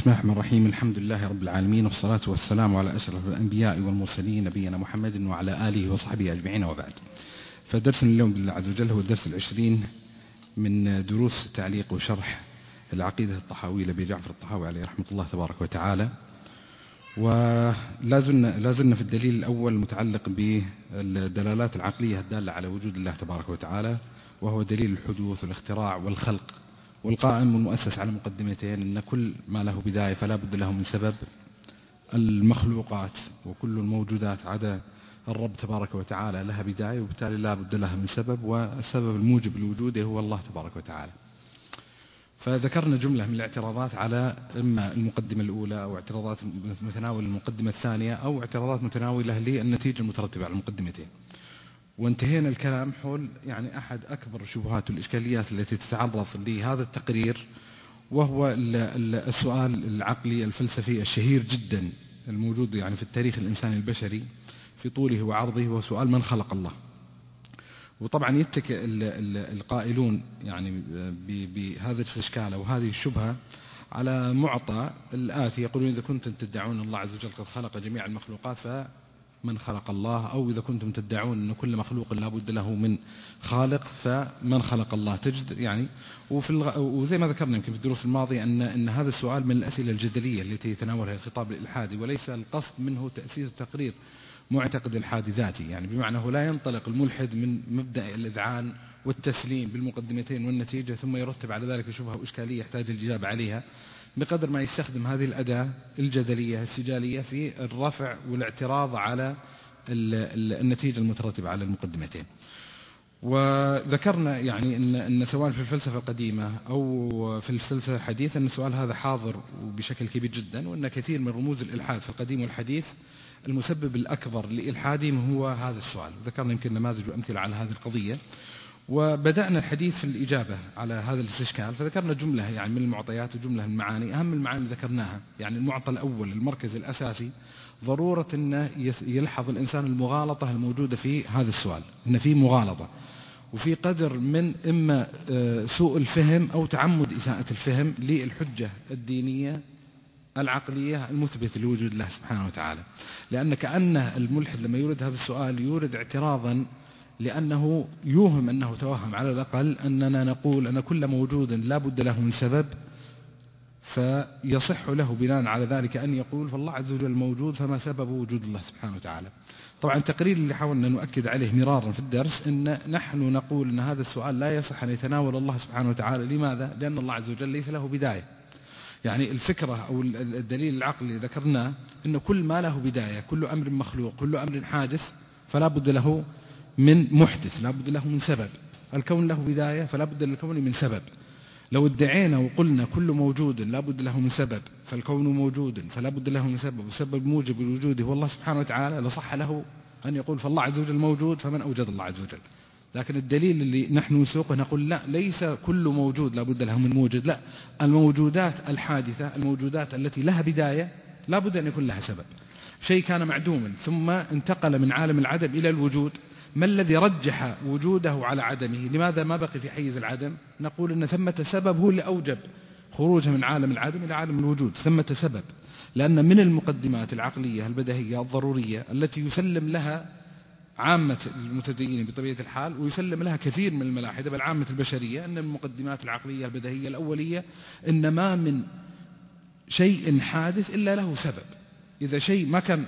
الله الرحمن الرحيم. الحمد لله رب العالمين، والصلاة والسلام على أشرف الأنبياء والمرسلين نبينا محمد وعلى آله وصحبه أجمعين، وبعد. فدرسنا اليوم بالله عز وجل هو الدرس 20 من دروس تعليق وشرح العقيدة الطحاوية لأبي جعفر الطحاوي عليه رحمة الله تبارك وتعالى. ولازلنا في الدليل الأول المتعلق بالدلالات العقلية الدالة على وجود الله تبارك وتعالى، وهو دليل الحدوث والاختراع والخلق، والقائم والمؤسس على مقدمتين: أن كل ما له بداية فلا بد له من سبب. المخلوقات وكل الموجودات عدا الرب تبارك وتعالى لها بداية، وبالتالي لا بد لها من سبب، والسبب الموجب لوجوده هو الله تبارك وتعالى. فذكرنا جملة من الاعتراضات على إما المقدمة الأولى، أو اعتراضات متناولة المقدمة الثانية، أو اعتراضات متناولة للنتيجة المترتبة على المقدمتين. وانتهينا الكلام حول أحد أكبر الشبهات والإشكاليات التي تتعرض لهذا التقرير، وهو السؤال العقلي الفلسفي الشهير جدا الموجود في التاريخ الإنساني البشري في طوله وعرضه، هو سؤال: من خلق الله؟ وطبعا يتكئ القائلون بهذا الإشكال أو هذه الشبهة على معطى الآتي: يقولون إذا كنتم تدعون الله عز وجل قد خلق جميع المخلوقات فمن خلق الله، أو إذا كنتم تدعون أن كل مخلوق لا بد له من خالق فمن خلق الله. تجد وزي ما ذكرنا يمكن في الدروس الماضية أن هذا السؤال من الأسئلة الجدلية التي يتناولها الخطاب الإلحادي، وليس القصد منه تأسيس تقرير معتقد الحادي ذاتي، بمعنى هو لا ينطلق الملحد من مبدأ الإذعان والتسليم بالمقدمتين والنتيجة ثم يرتب على ذلك شبهة وإشكالية يحتاج الإجابة عليها، بقدر ما يستخدم هذه الأداة الجدلية السجالية في الرفع والاعتراض على النتيجة المترتبة على المقدمتين. وذكرنا أن سواء في الفلسفة القديمة أو في الفلسفة الحديثة أن السؤال هذا حاضر وبشكل كبير جدا، وأن كثير من رموز الإلحاد في القديم والحديث المسبب الأكبر لإلحادهم هو هذا السؤال. ذكرنا يمكن نماذج وأمثلة على هذه القضية، وبدأنا الحديث في الإجابة على هذا الاستشكال. فذكرنا جملة من المعطيات وجملة من المعاني. أهم المعاني ذكرناها المعطى الأول المركز الأساسي ضرورة أن يلحظ الإنسان المغالطة الموجودة في هذا السؤال، أن في مغالطة وفي قدر من إما سوء الفهم أو تعمد إساءة الفهم للحجة الدينية العقلية المثبتة لوجود الله سبحانه وتعالى. لأن كأنه الملحد لما يورد هذا السؤال يورد اعتراضا، لأنه يوهم أنه توهم على الأقل أننا نقول أن كل موجود لا بد له من سبب، فيصح له بناء على ذلك أن يقول فالله عز وجل موجود فما سبب وجود الله سبحانه وتعالى. طبعا التقرير اللي حاولنا نؤكد عليه مرارا في الدرس أن نحن نقول أن هذا السؤال لا يصح أن يتناول الله سبحانه وتعالى. لماذا؟ لأن الله عز وجل ليس له بداية. الفكرة أو الدليل العقلي ذكرناه أن كل ما له بداية، كل أمر مخلوق، كل أمر حادث فلا بد له من محدث، لا بد له من سبب. الكون له بداية فلا بد للكون من سبب. لو ادعينا وقلنا كل موجود لا بد له من سبب فالكون موجود فلا بد له من سبب، وسبب موجب لوجوده هو الله سبحانه وتعالى، لصح له أن يقول فالله عز وجل موجود فمن أوجد الله عز وجل. لكن الدليل اللي نحن نسوقه نقول لا، ليس كل موجود لا بد له من موجد، لا، الموجودات الحادثة، الموجودات التي لها بداية لا بد أن يكون لها سبب. شيء كان معدوما ثم انتقل من عالم العدم إلى الوجود، ما الذي رجح وجوده على عدمه؟ لماذا ما بقي في حيز العدم؟ نقول أن ثمة سبب هو اللي أوجب خروجه من عالم العدم إلى عالم الوجود، ثمة سبب. لأن من المقدمات العقلية البديهية الضرورية التي يسلم لها عامة المتدينين بطبيعة الحال، ويسلم لها كثير من الملاحدة بل عامة البشرية، أن المقدمات العقلية البديهية الأولية إن ما من شيء حادث إلا له سبب. إذا شيء ما كان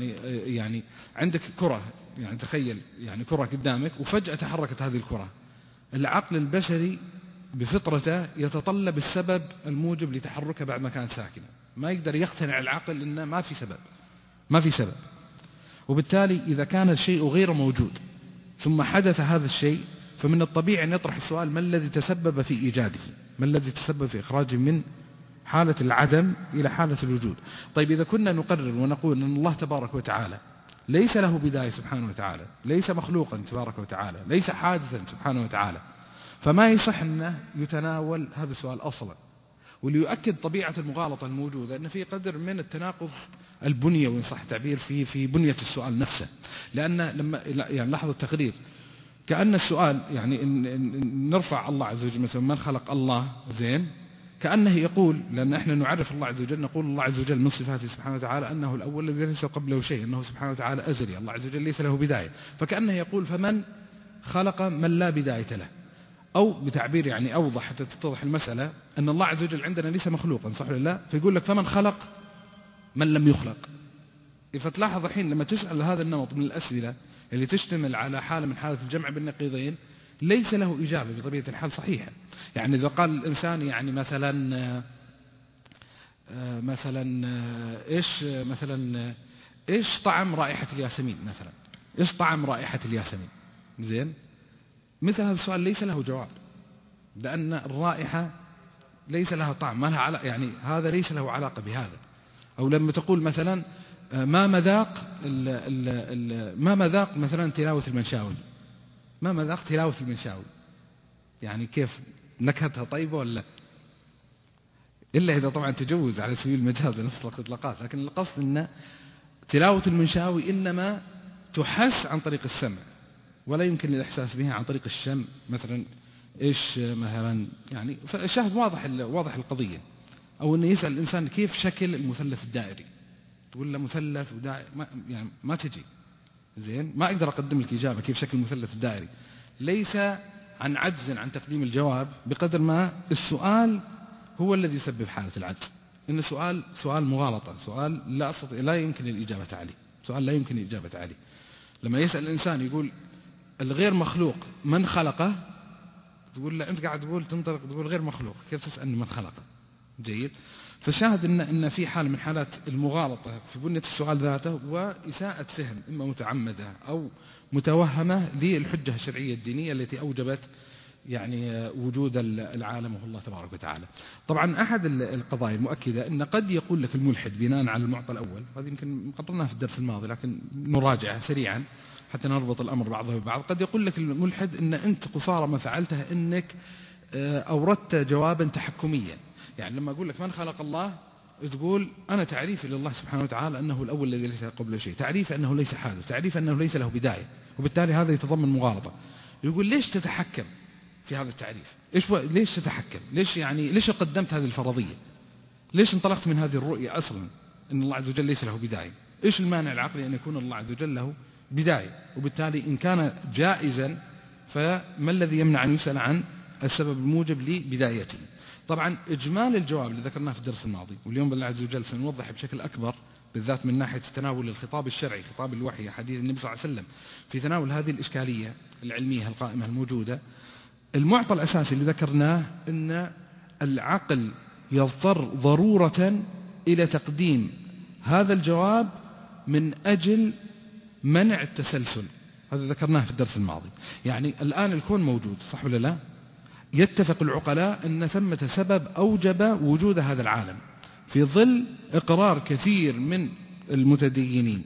عندك كرة، تخيل كرة قدامك وفجأة تحركت هذه الكرة، العقل البشري بفطرته يتطلب السبب الموجب لتحركها بعد ما كانت ساكنة. ما يقدر يقتنع العقل إنه ما في سبب. وبالتالي إذا كان الشيء غير موجود ثم حدث هذا الشيء، فمن الطبيعي أن يطرح السؤال: ما الذي تسبب في إيجاده؟ ما الذي تسبب في إخراجه من حالة العدم إلى حالة الوجود؟ طيب إذا كنا نقرر ونقول أن الله تبارك وتعالى ليس له بداية سبحانه وتعالى، ليس مخلوقا تبارك وتعالى، ليس حادثا سبحانه وتعالى، فما يصح أنه يتناول هذا السؤال أصلا. واللي يؤكد طبيعة المغالطة الموجودة أن في قدر من التناقض البنية وإن صح التعبير في بنية السؤال نفسه. لأن لما لاحظ التقرير كأن السؤال نرفع الله عز وجل مثلا: من خلق الله؟ زين، كأنه يقول، لأن احنا نعرف الله عز وجل، نقول الله عز وجل من صفاته سبحانه وتعالى أنه الأول الذي ليس قبله شيء، أنه سبحانه وتعالى أزلي، الله عز وجل ليس له بداية. فكأنه يقول فمن خلق من لا بداية له، أو بتعبير يعني أوضح حتى تتضح المسألة، أن الله عز وجل عندنا ليس مخلوقا، صح ولا لا؟ فيقول لك فمن خلق من لم يخلق. فتلاحظ الحين لما تسأل هذا النمط من الأسئلة اللي تشتمل على حالة من حالة الجمع بالنقيضين ليس له إجابة بطبيعة الحال صحيحة. يعني إذا قال الإنسان يعني إيش طعم رائحة الياسمين مثلا، إيش طعم رائحة الياسمين، زين، مثل هذا السؤال ليس له جواب، لأن الرائحة ليس لها طعم، ما لها علاقة، يعني هذا ليس له علاقة بهذا. أو لما تقول مثلا ما مذاق مثلا تلاوة المنشاوي، ما مذاق تلاوة المنشاوي، يعني كيف نكهتها طيبة ولا، إلا إذا طبعا تجوز على سبيل المجاز نطلق إطلاقات. لكن القصد أن تلاوة المنشاوي إنما تحس عن طريق السمع، ولا يمكن الإحساس بها عن طريق الشم مثلا. إيش مثلا يعني، فالشاهد واضح القضية. أو أنه يسأل الإنسان كيف شكل المثلث الدائري، تقول له مثلث ودائري، يعني ما تجي، زين، ما أقدر أقدم لك إجابة كيف شكل المثلث الدائري. ليس عن عجز عن تقديم الجواب بقدر ما السؤال هو الذي يسبب حالة العجز. إن سؤال مغالطة، سؤال لا يمكن الإجابة عليه، سؤال لا يمكن الإجابة عليه. لما يسأل الإنسان يقول الغير مخلوق من خلقه، تقول له أنت قاعد تقول غير مخلوق، كيف تسألني من خلقه؟ جيد. فشاهد إن في حال من حالات المغالطة في بنية السؤال ذاته وإساءة فهم إما متعمدة أو متوهمة للحجة الشرعية الدينية التي أوجبت يعني وجود العالم وهو الله تبارك وتعالى. طبعا أحد القضايا المؤكدة أن قد يقول لك الملحد بناء على المعطى الأول، هذه يمكن قررناها في الدرس الماضي لكن نراجعها سريعا حتى نربط الأمر بعضه ببعض. قد يقول لك الملحد أن أنت قصارى ما فعلته أنك أوردت جوابا تحكميا. يعني لما أقول لك من خلق الله، تقول أنا تعريفي لله سبحانه وتعالى أنه الأول الذي ليس قبله شيء، تعريف أنه ليس حادث، تعريف أنه ليس له بداية، وبالتالي هذا يتضمن مغالطة. يقول ليش تتحكم في هذا التعريف؟ ليش تتحكم؟ ليش قدمت هذه الفرضية؟ ليش انطلقت من هذه الرؤية أصلا أن الله عز وجل ليس له بداية؟ إيش المانع العقلي أن يكون الله عز وجل له بداية؟ وبالتالي إن كان جائزا فما الذي يمنع أن يسأل عن السبب الموجب لبدايته؟ طبعا إجمال الجواب اللي ذكرناه في الدرس الماضي، واليوم بالله عز وجل سنوضح بشكل أكبر بالذات من ناحية تناول الخطاب الشرعي، خطاب الوحي، حديث النبي صلى الله عليه وسلم في تناول هذه الإشكالية العلمية القائمة الموجودة. المعطى الأساسي اللي ذكرناه أن العقل يضطر ضرورة إلى تقديم هذا الجواب من أجل منع التسلسل. هذا ذكرناه في الدرس الماضي. يعني الآن الكون موجود، صح ولا لا؟ يتفق العقلاء أن ثمة سبب أوجب وجود هذا العالم في ظل إقرار كثير من المتدينين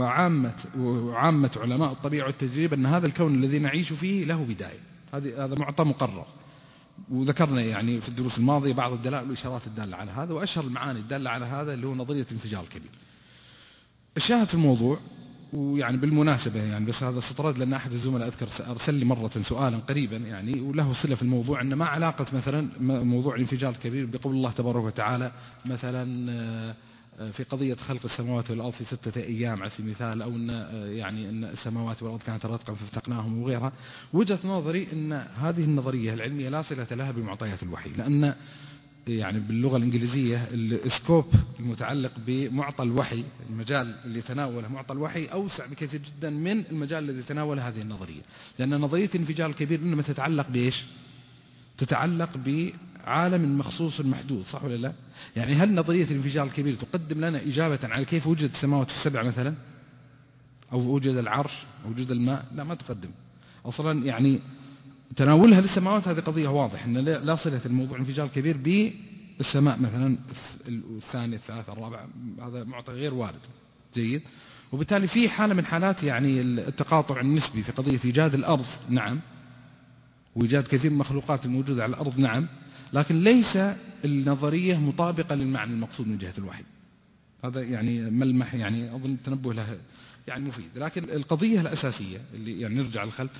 وعامة علماء الطبيعة والتجريب أن هذا الكون الذي نعيش فيه له بداية. هذا معطى مقرر، وذكرنا يعني في الدروس الماضية بعض الدلائل والإشارات الدالة على هذا، وأشهر المعاني الدالة على هذا اللي هو نظرية الانفجار الكبير. الشاهد في الموضوع، ويعني بالمناسبة يعني بس هذا استطراد لأن أحد الزملاء أذكر أرسل لي مرة سؤالا قريبا يعني وله صلة في الموضوع، أن ما علاقة مثلا موضوع الانفجار الكبير بقول الله تبارك وتعالى مثلا في قضية خلق السماوات والأرض في 6 أيام على سبيل المثال، أو أن السماوات والأرض كانت رتقا فافتقناهم وغيرها. وجهة نظري أن هذه النظرية العلمية لا صلة لها بمعطيات الوحي، لأن يعني باللغة الإنجليزية السكوب المتعلق بمعطى الوحي، المجال اللي تناوله معطى الوحي أوسع بكثير جدا من المجال الذي تناوله هذه النظرية. لأن نظرية الانفجار الكبير إنما تتعلق بإيش؟ تتعلق بعالم مخصوص محدود، صح ولا لا؟ يعني هل نظرية الانفجار الكبير تقدم لنا إجابة على كيف وجد السماوات السبع مثلا، أو وجد العرش أو وجد الماء؟ لا، ما تقدم أصلا. يعني تناولها للسماوات هذه قضية واضح أن لا صلة الموضوع الانفجار الكبير بالسماء مثلا الثاني الثالث الرابع، هذا معطى غير وارد. جيد. وبالتالي في حالة من حالات يعني التقاطع النسبي في قضية إيجاد الأرض، نعم، وإيجاد كثير من المخلوقات الموجودة على الأرض، نعم، لكن ليس النظرية مطابقة للمعنى المقصود من جهة الوحي. هذا يعني ملمح يعني أظن التنبه له يعني مفيد. لكن القضية الأساسية اللي يعني نرجع للخلف،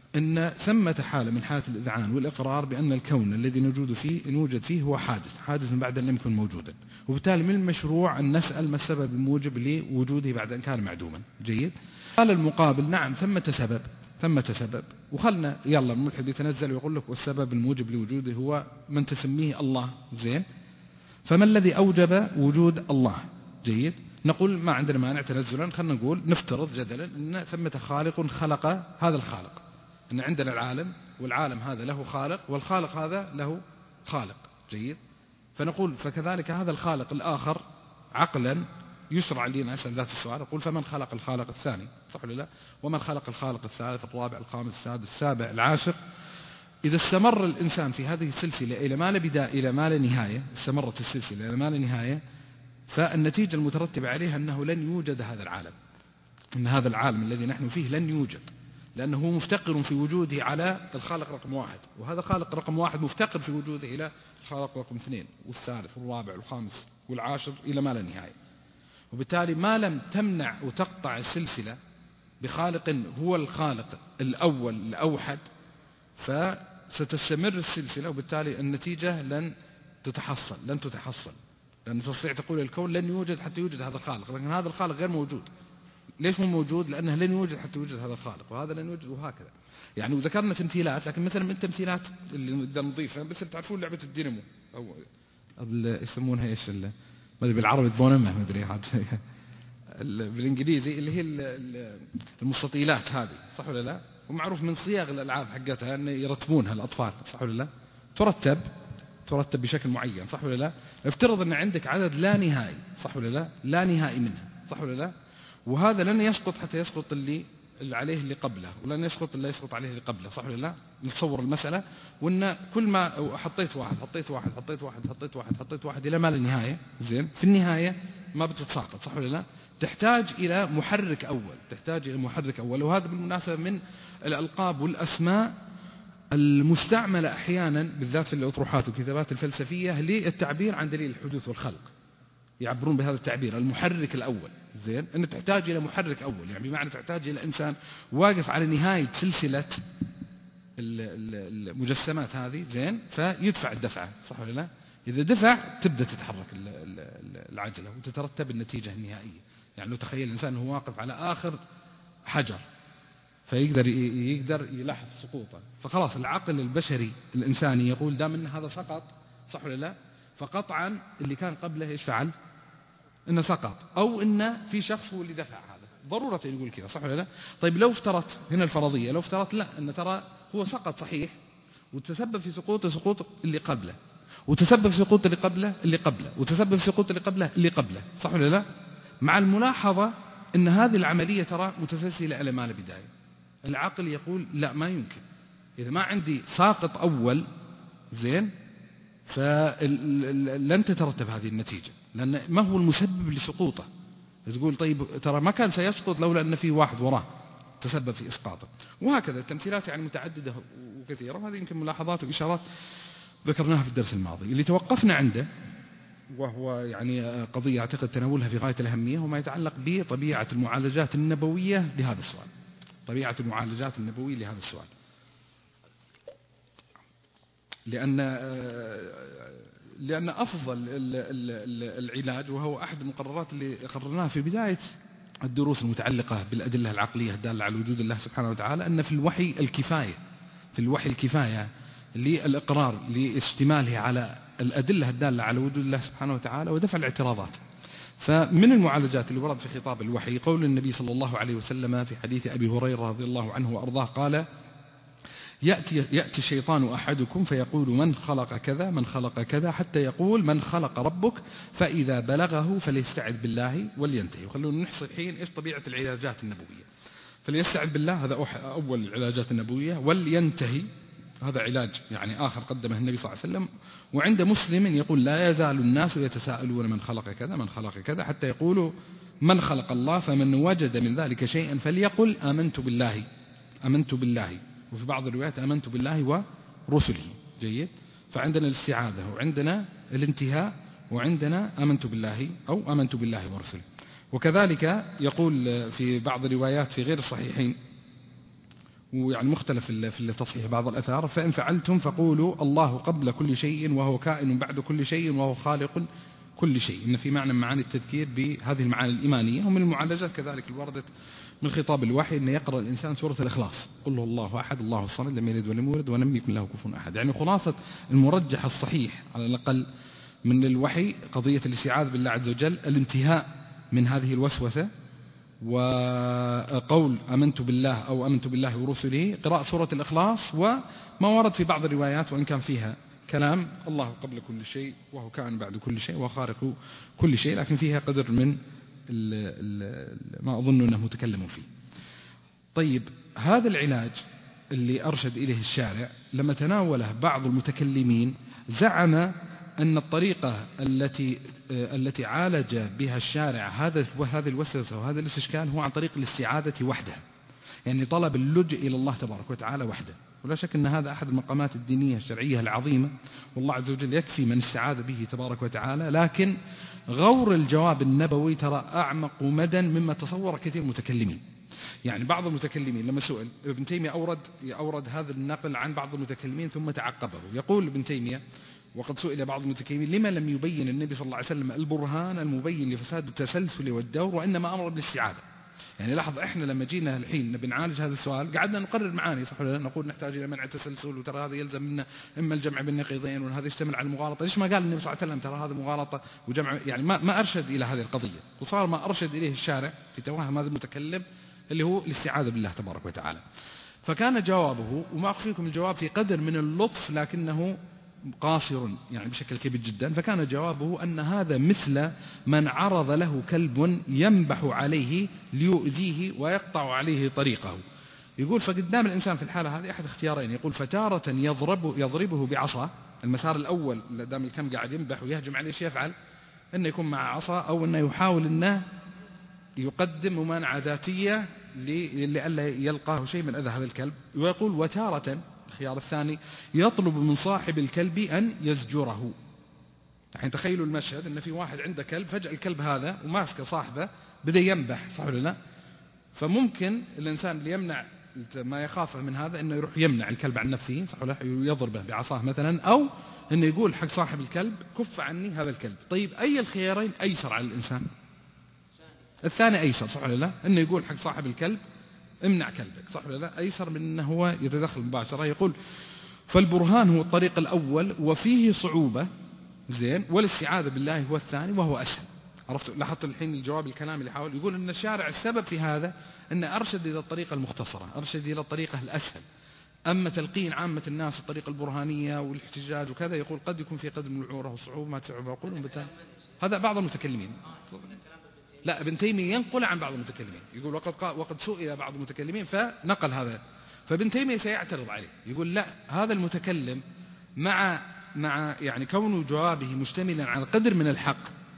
إن ثمة حالة من حالة الإذعان والإقرار بأن الكون الذي نوجد فيه هو حادث بعد أن لم يكن موجودا، وبالتالي من المشروع أن نسأل ما السبب الموجب لوجوده بعد أن كان معدوما. جيد. قال المقابل نعم ثمة سبب، وخلنا يلا الملحد يتنزل ويقول لك والسبب الموجب لوجوده هو من تسميه الله. زين، فما الذي أوجب وجود الله؟ جيد. نقول ما عندنا مانع تنزلا، خلنا نقول نفترض جدلا أن ثمة خالق خلق هذا الخالق، أن عندنا العالم، والعالم هذا له خالق، والخالق هذا له خالق. جيد. فنقول فكذلك هذا الخالق الآخر عقلا يشرع لنا أسأل ذات السؤال، أقول فمن خلق الخالق الثاني؟ صح ولا لا؟ ومن خلق الخالق الثالث الرابع الخامس السادس السابع العاشر؟ إذا استمر الإنسان في هذه السلسلة إلى ما لا بداية إلى ما لا نهاية، استمرت السلسلة إلى ما لا نهاية، فالنتيجة المترتبة عليها أنه لن يوجد هذا العالم، أن هذا العالم الذي نحن فيه لن يوجد، لأنه مفتقر في وجوده على الخالق رقم واحد، وهذا خالق رقم واحد مفتقر في وجوده إلى الخالق رقم اثنين والثالث والرابع والخامس والعاشر إلى ما لا نهاية. وبالتالي ما لم تمنع وتقطع السلسلة بخالق هو الخالق الأول الأوحد فستستمر السلسلة، وبالتالي النتيجة لن تتحصل، لأن تستطيع تقول الكون لن يوجد حتى يوجد هذا الخالق، لكن هذا الخالق غير موجود. ليش مو موجود؟ لأنه لن يوجد حتى يوجد هذا الخالق، وهذا لن يوجد، وهكذا. يعني وذكرنا تمثيلات، لكن مثلا من تمثيلات اللي نقدر نضيفها مثل تعرفون لعبة الدينامو أو يسمونها ايش ما ادري بالعربي دبونمه ما ادري بالانجليزي اللي هي المستطيلات هذه، صح ولا لا؟ ومعروف من صياغ الالعاب حقتها ان يرتبونها الاطفال، صح ولا لا؟ ترتب بشكل معين، صح ولا لا؟ افترض ان عندك عدد لا نهائي، صح ولا لا؟ لا نهائي منها، صح ولا لا؟ وهذا لن يسقط حتى يسقط اللي عليه اللي قبله، ولن يسقط إلا يسقط عليه اللي قبله، صح ولا لا؟ نتصور المسألة وإن كل ما حطيت واحد إلى ما لا نهاية. زين، في النهاية ما بتتساقط، صح ولا لا؟ تحتاج إلى محرك أول، وهذا بالمناسبة من الألقاب والأسماء المستعملة أحيانا بالذات في الأطروحات والكتابات الفلسفية للتعبير عن دليل الحدوث والخلق، يعبرون بهذا التعبير المحرك الأول. زين، أن تحتاج إلى محرك أول، يعني بمعنى تحتاج إلى إنسان واقف على نهاية سلسلة المجسمات هذه، زين، فيدفع الدفعة، صح ولا لا؟ إذا دفع تبدأ تتحرك العجلة وتترتب النتيجة النهائية. يعني لو تخيل الإنسان هو واقف على آخر حجر فيقدر يلاحظ سقوطه، فخلاص العقل البشري الإنساني يقول دام أن هذا سقط، صح ولا لا؟ فقطعا اللي كان قبله إيش فعل؟ إنه سقط، أو إنه في شخص هو اللي دفع هذا، ضرورة يقول كذا، صح ولا لا؟ طيب لو افترضت هنا الفرضية، لو افترضت لا أن ترى هو سقط صحيح وتسبب في سقوط اللي قبله، وتسبب في سقوط اللي قبله، وتسبب في سقوط اللي قبله، صح ولا لا؟ مع الملاحظة أن هذه العملية ترى متسلسلة إلى ما لا بداية. العقل يقول لا، ما يمكن، إذا ما عندي ساقط أول، زين، فلن تترتب هذه النتيجة، لأن ما هو المسبب لسقوطه؟ تقول طيب ترى ما كان سيسقط لولا أن في واحد وراه تسبب في إسقاطه، وهكذا التمثيلات يعني متعددة وكثيرة، وهذه يمكن ملاحظات وإشارات ذكرناها في الدرس الماضي. اللي توقفنا عنده وهو يعني قضية أعتقد تناولها في غاية الأهمية، وما يتعلق بطبيعة المعالجات النبوية لهذا السؤال، لأن أفضل العلاج، وهو أحد المقررات اللي قررناها في بداية الدروس المتعلقة بالأدلة العقلية الدالة على وجود الله سبحانه وتعالى، أن في الوحي الكفاية للإقرار لاشتماله على الأدلة الدالة على وجود الله سبحانه وتعالى ودفع الاعتراضات. فمن المعالجات اللي ورد في خطاب الوحي قول النبي صلى الله عليه وسلم في حديث أبي هريرة رضي الله عنه وأرضاه قال: يأتي الشيطان أحدكم فيقول من خلق كذا حتى يقول من خلق ربك، فإذا بلغه فليستعذ بالله ولينتهي. وخلونا نحصي الحين إيش طبيعة العلاجات النبوية. فليستعذ بالله هذا أول العلاجات النبوية، ولينتهي هذا علاج يعني آخر قدمه النبي صلى الله عليه وسلم. وعند مسلم يقول: لا يزال الناس يتساءلون من خلق كذا حتى يقولوا من خلق الله، فمن وجد من ذلك شيئا فليقل آمنت بالله، وفي بعض الروايات آمنت بالله ورسله. جيد. فعندنا الاستعاذة، وعندنا الانتهاء، وعندنا آمنت بالله ورسله. وكذلك يقول في بعض الروايات في غير الصحيحين: ويعني مختلف في التصحيح بعض الأثار. فإن فعلتم فقولوا الله قبل كل شيء وهو كائن بعد كل شيء وهو خالق كل شيء. إن في معنى من معاني التذكير بهذه المعاني الإيمانية. ومن المعالجات كذلك الواردة من خطاب الوحي أن يقرأ الإنسان سورة الإخلاص، قل هو الله أحد الله الصمد لم يلد ولم يولد ولم يكن له كفوا أحد. يعني خلاصة المرجح الصحيح على الأقل من الوحي قضية الاستعاذة بالله عز وجل، الانتهاء من هذه الوسوسة، وقول آمنت بالله أو آمنت بالله ورسله، قراءة سورة الإخلاص، وما ورد في بعض الروايات وإن كان فيها كلام الله قبل كل شيء وهو كائن بعد كل شيء وخارق كل شيء، لكن فيها قدر من ما أظن أنه متكلم فيه. طيب هذا العلاج اللي أرشد إليه الشارع لما تناوله بعض المتكلمين زعم أن الطريقة التي عالج بها الشارع هذا الوسوسة وهذا الاستشكال هو عن طريق الاستعاذة وحدها، يعني طلب اللجوء إلى الله تبارك وتعالى وحده. ولا شك أن هذا أحد المقامات الدينية الشرعية العظيمة، والله عز وجل يكفي من استعاذ به تبارك وتعالى. لكن غور الجواب النبوي ترى أعمق مدى مما تصور كثير المتكلمين. يعني بعض المتكلمين لما سئل ابن تيمية أورد هذا النقل عن بعض المتكلمين ثم تعقبه. يقول ابن تيمية وقد سئل بعض المتكلمين لما لم يبين النبي صلى الله عليه وسلم البرهان المبين لفساد التسلسل والدور وإنما أمر بالاستعاذة. يعني لاحظ إحنا لما جينا الحين بنعالج هذا السؤال قعدنا نقرر معاني صح ولا لا، نقول نحتاج إلى منع التسلسل، وترى هذا يلزم منا إما الجمع بين نقيضين وهذا يشتمل على المغالطة. ليش ما قال النبي صلى الله عليه وسلم ترى هذا مغالطة وجمع؟ يعني ما أرشد إلى هذه القضية، وصار ما أرشد إليه الشارع في توهم هذا المتكلم اللي هو الاستعاذة بالله تبارك وتعالى. فكان جوابه، وما أخفيكم الجواب في قدر من اللطف لكنه قاصر يعني بشكل كبير جدا، فكان جوابه أن هذا مثل من عرض له كلب ينبح عليه ليؤذيه ويقطع عليه طريقه. يقول فقدام الإنسان في الحالة هذه أحد اختيارين، يقول فتارة يضربه بعصا، المسار الأول دام الكلب قاعد ينبح ويهجم عليه ايش يفعل؟ أنه يكون مع عصا، أو أنه يحاول أنه يقدم ممانعة ذاتية لئلا يلقاه شيء من أذى هذا الكلب. ويقول وتارة الخيار الثاني يطلب من صاحب الكلب أن يزجره. يعني تخيلوا المشهد أن في واحد عنده كلب، فجأة الكلب هذا وماسك صاحبه بدأ ينبح صح ولا لا؟ فممكن الإنسان اللي يمنع ما يخافه من هذا أنه يروح يمنع الكلب عن نفسه صح ولا لا، يضربه بعصاه مثلا، أو أنه يقول حق صاحب الكلب كف عني هذا الكلب. طيب أي الخيارين أيسر على الإنسان؟ الثاني أيسر صح ولا لا؟ أنه يقول حق صاحب الكلب امنع كلبك صح ولا لا، أيسر من أنه هو يتدخل مباشرة. يقول فالبرهان هو الطريق الأول وفيه صعوبة زين، والاستعاذة بالله هو الثاني وهو أسهل. عرفت؟ لاحظت الحين الجواب الكلام اللي حاول يقول أن الشارع السبب في هذا أن أرشد إلى الطريقة المختصرة، أرشد إلى الطريقة الأسهل. أما تلقين عامة الناس الطريقة البرهانية والاحتجاج وكذا يقول قد يكون في قدم الوعورة والصعوبة ما تعب عقولهم. هذا بعض المتكلمين. لا ابن تيمية ينقل عن بعض المتكلمين، يقول وقد سئل بعض المتكلمين فنقل هذا. فابن تيمية سيعترض عليه، يقول لا، هذا المتكلم مع يعني كون جوابه مشتملا على قدر من الحق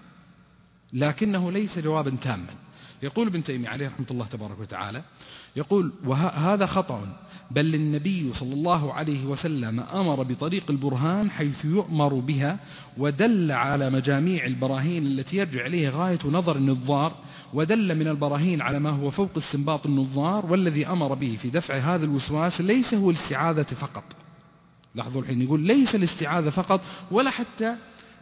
لكنه ليس جوابا تاما. يقول ابن تيمية عليه رحمة الله تبارك وتعالى، يقول وهذا خطأ، بل النبي صلى الله عليه وسلم أمر بطريق البرهان حيث يؤمر بها، ودل على مجاميع البراهين التي يرجع إليه غاية نظر النظار، ودل من البراهين على ما هو فوق استنباط النظار، والذي أمر به في دفع هذا الوسواس ليس هو الاستعاذة فقط. لاحظوا الحين يقول ليس الاستعاذة فقط ولا حتى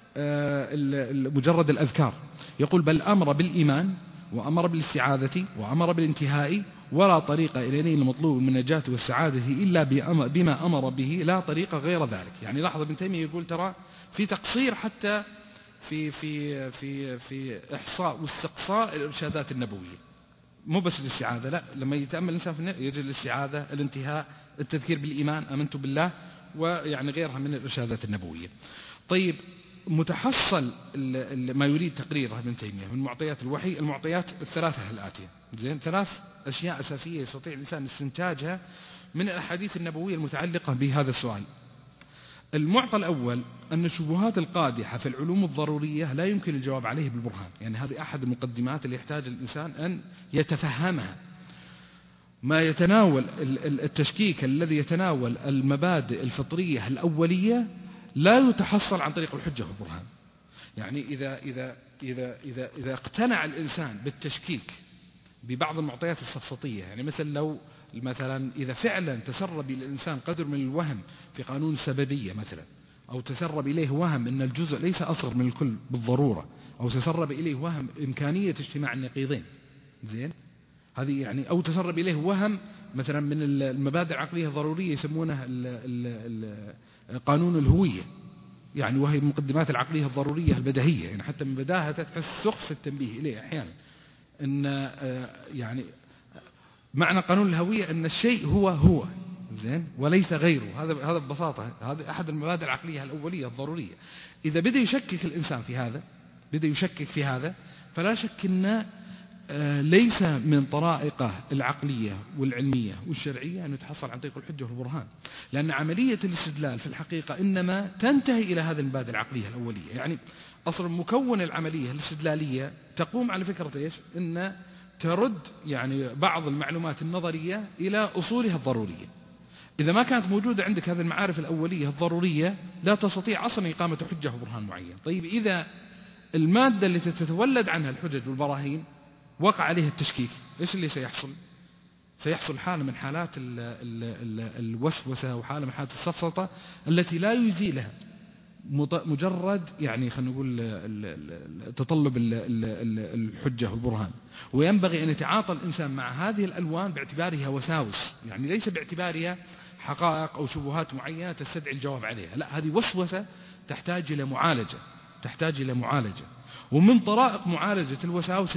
مجرد الأذكار، يقول بل أمر بالإيمان وأمر بالاستعاذة وأمر بالانتهاء، ولا طريق إلى نيل المطلوب من النجاة والسعادة إلا بما أمر به، لا طريق غير ذلك. يعني لاحظ ابن تيمية يقول ترى في تقصير حتى في إحصاء واستقصاء الإرشادات النبوية، مو بس الاستعاذة، لا، لما يتأمل الإنسان في يجد الاستعاذة، الانتهاء، التذكير بالإيمان، آمنت بالله، ويعني غيرها من الإرشادات النبوية. طيب متحصل ما يريد تقريره ابن تيمية من معطيات الوحي، المعطيات الثلاثة الآتية، زين، ثلاث أشياء أساسية يستطيع الإنسان استنتاجها من الأحاديث النبوية المتعلقة بهذا السؤال. المعطى الأول أن الشبهات القادحة في العلوم الضرورية لا يمكن الجواب عليه بالبرهان، يعني هذه أحد المقدمات اللي يحتاج الإنسان أن يتفهمها. ما يتناول التشكيك الذي يتناول المبادئ الفطرية الأولية لا يتحصل عن طريق الحجة والبرهان. يعني إذا اقتنع الإنسان بالتشكيك ببعض المعطيات السفسطية. يعني مثلا إذا فعلا تسرب الإنسان قدر من الوهم في قانون السببية مثلا، أو تسرب إليه وهم أن الجزء ليس أصغر من الكل بالضرورة، أو تسرب إليه وهم إمكانية اجتماع النقيضين، زين، هذه يعني، أو تسرب إليه وهم مثلا من المبادئ العقلية الضرورية يسمونها قانون الهوية، يعني وهي المقدمات العقلية الضرورية البديهية، يعني حتى من بداهة تحس سخف التنبيه إليه أحيانا، أن يعني معنى قانون الهوية أن الشيء هو زين وليس غيره. هذا ببساطة هذا أحد المبادئ العقلية الأولية الضرورية. إذا بدأ يشكك الإنسان في هذا فلا شك أن ليس من طرائقه العقلية والعلمية والشرعية أن يتحصل عن طريق الحجة والبرهان، لأن عملية الاستدلال في الحقيقة إنما تنتهي إلى هذه المبادئ العقلية الأولية. يعني أصلا مكون العملية الاستدلالية تقوم على فكرة إيش؟ إن ترد يعني بعض المعلومات النظرية إلى أصولها الضرورية. إذا ما كانت موجودة عندك هذه المعارف الأولية الضرورية لا تستطيع أصلا إقامة حجة وبرهان معين. طيب إذا المادة التي تتولد عنها الحجج والبراهين وقع عليها التشكيك، إيش اللي سيحصل؟ سيحصل حالة من حالات الوسوسة وحالة من حالات السفسطة التي لا يزيلها مجرد يعني خلينا نقول تطلب الحجة والبرهان. وينبغي أن يتعاطى الإنسان مع هذه الألوان باعتبارها وساوس، يعني ليس باعتبارها حقائق أو شبهات معينة تستدعي الجواب عليها، لا، هذه وسوسة تحتاج إلى معالجة. ومن طرائق معالجة الوساوس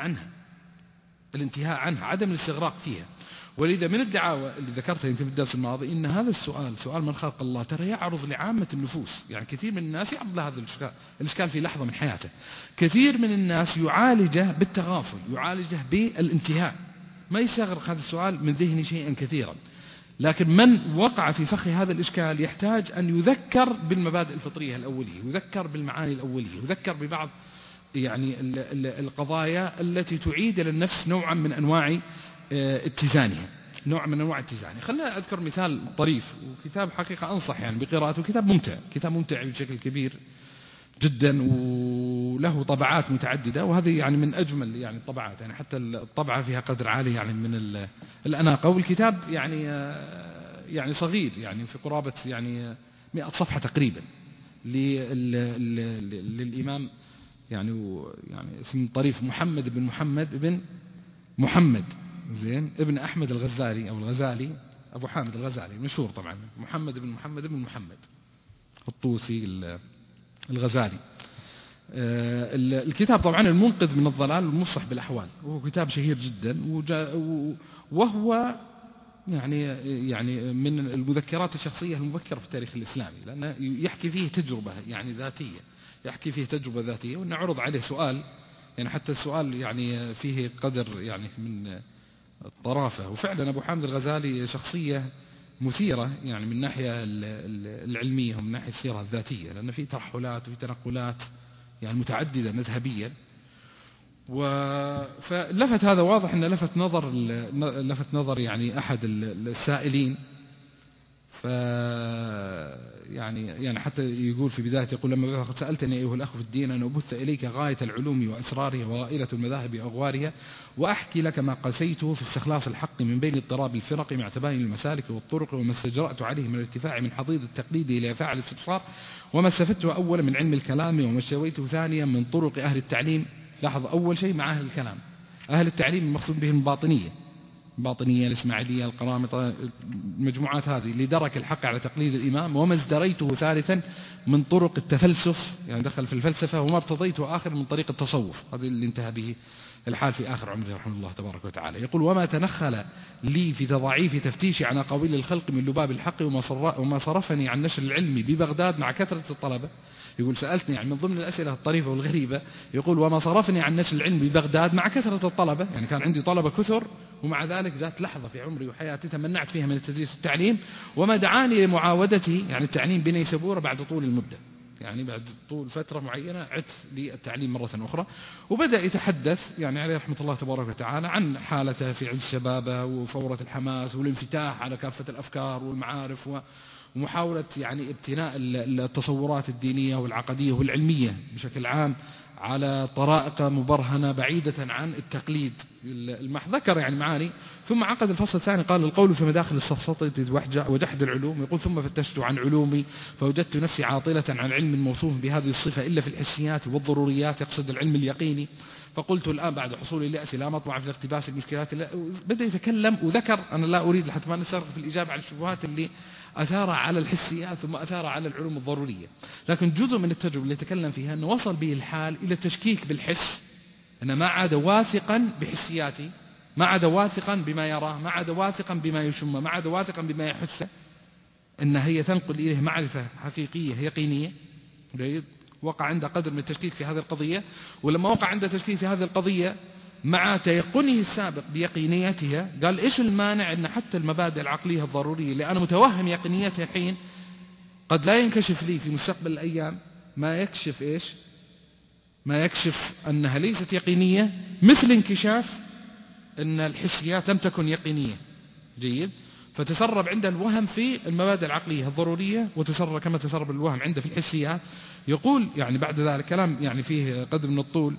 الانتهاء عنها، عدم الاستغراق فيها. ولذا من الدعاوى اللي ذكرتها يمكن في الدرس الماضي إن هذا سؤال من خلق الله ترى يعرض لعامة النفوس. يعني كثير من الناس يعرض له هذا الإشكال في لحظة من حياته. كثير من الناس يعالجه بالتغافل، يعالجه بالانتهاء، ما يستغرق هذا السؤال من ذهنه شيئا كثيرا. لكن من وقع في فخ هذا الإشكال يحتاج أن يذكر بالمبادئ الفطرية الأولية، يذكر بالمعاني الأولية، يذكر ببعض يعني القضايا التي تعيد للنفس نوعا من أنواع اتزانها. خلنا أذكر مثال طريف، وكتاب حقيقة أنصح يعني بقراءته، كتاب ممتع بشكل كبير جدا، وله طبعات متعددة، وهذه يعني من أجمل يعني الطبعات، يعني حتى الطبعة فيها قدر عالي يعني من الأناقة. والكتاب يعني صغير، يعني في قرابة يعني 100 صفحة تقريبا، للإمام يعني اسم طريف محمد بن محمد زين ابن أحمد الغزالي أو الغزالي، أبو حامد الغزالي مشهور طبعا، محمد بن محمد الطوسي الغزالي. الكتاب طبعا المنقذ من الضلال والمفصح بالأحوال، وهو كتاب شهير جدا، وهو يعني من المذكرات الشخصية المبكرة في التاريخ الإسلامي، لأنه يحكي فيه تجربة يعني ذاتية، وأن عرض عليه سؤال، يعني حتى السؤال يعني فيه قدر يعني من الطرافة. وفعلا أبو حامد الغزالي شخصية مثيرة يعني من الناحية العلمية ومن ناحية السيرة الذاتية، لأن فيه ترحلات وفيه تنقلات يعني متعددة مذهبيا. فلفت هذا واضح أنه لفت نظر يعني أحد السائلين، يعني حتى يقول في بداية، يقول لما قد سألتني أيها الأخ في الدين أن أبث إليك غاية العلوم وأسرارها وغائلة المذاهب وأغوارها، وأحكي لك ما قسيته في استخلاص الحق من بين اضطراب الفرق مع تباين المسالك والطرق، وما استجرأت عليه من الارتفاع من حضيض التقليد إلى فاعل الاستبصار، وما استفدته أولا من علم الكلام، وما اشتويته ثانيا من طرق أهل التعليم. لاحظ أول شيء مع أهل الكلام، أهل التعليم المقصود بهم الباطنية الإسماعيلية القرامطة، المجموعات هذه لدرك الحق على تقليد الإمام. وما ازدريته ثالثا من طرق التفلسف، يعني دخل في الفلسفة. وما ارتضيته آخر من طريق التصوف، هذا اللي انتهى به الحال في آخر عمره رحمه الله تبارك وتعالى. يقول وما تنخل لي في تضاعيف تفتيشي عن أقاويل الخلق من لباب الحق، وما صرفني عن نشر العلم ببغداد مع كثرة الطلبة. يقول سألتني يعني من ضمن الأسئلة الطريفة والغريبة، يقول وما صرفني عن نشر العلم ببغداد مع كثرة الطلبة، يعني كان عندي طلبة كثر، ومع ذلك ذات لحظة في عمري وحياتي تمنعت فيها من التدريس والتعليم، وما دعاني لمعاودته يعني التعليم بنيسابور بعد طول المدة، يعني بعد طول فترة معينة عدت للتعليم مرة أخرى. وبدأ يتحدث يعني عليه رحمة الله تبارك وتعالى عن حالته في عز شبابه وفورة الحماس والانفتاح على كافة الأفكار والمعارف، ومحاولة يعني ابتناء التصورات الدينية والعقدية والعلمية بشكل عام على طرائق مبرهنة بعيدة عن التقليد المحض. ذكر يعني معاني. ثم عقد الفصل الثاني قال: القول في مداخل السفسطة وجحد العلوم. يقول: ثم فتشت عن علومي فوجدت نفسي عاطلة عن علم موصوف بهذه الصفة إلا في الحسيات والضروريات، يقصد العلم اليقيني. فقلت الآن بعد حصولي لأسي لا مطمع في اقتباس المشكلات. بدأ يتكلم وذكر، أنا لا أريد لحتى ما نستغرق في الإجابة على الشبهات اللي أثار على الحسيات ثم أثار على العلوم الضرورية، لكن جزء من التجربة اللي تكلم فيها أنه وصل به الحال إلى التشكيك بالحس، أنه ما عاد واثقا بحسياته، ما عاد واثقا بما يراه، ما عاد واثقا بما يشمه، ما عاد واثقا بما يحسه، أنها هي تنقل إليه معرفة حقيقية يقينية. وقع عنده قدر من التشكيك في هذه القضية. ولما وقع عنده تشكيك في هذه القضية مع تيقنه السابق بيقينيتها، قال: إيش المانع أن حتى المبادئ العقلية الضرورية اللي أنا متوهم يقينيتها الحين قد لا ينكشف لي في مستقبل الأيام ما يكشف إيش؟ ما يكشف أنها ليست يقينية، مثل انكشاف أن الحسيات لم تكن يقينية. جيد. فتسرب عنده الوهم في المبادئ العقلية الضرورية، وتسرب كما تسرب الوهم عنده في الحسيات. يقول يعني بعد ذلك كلام يعني فيه قدر من الطول.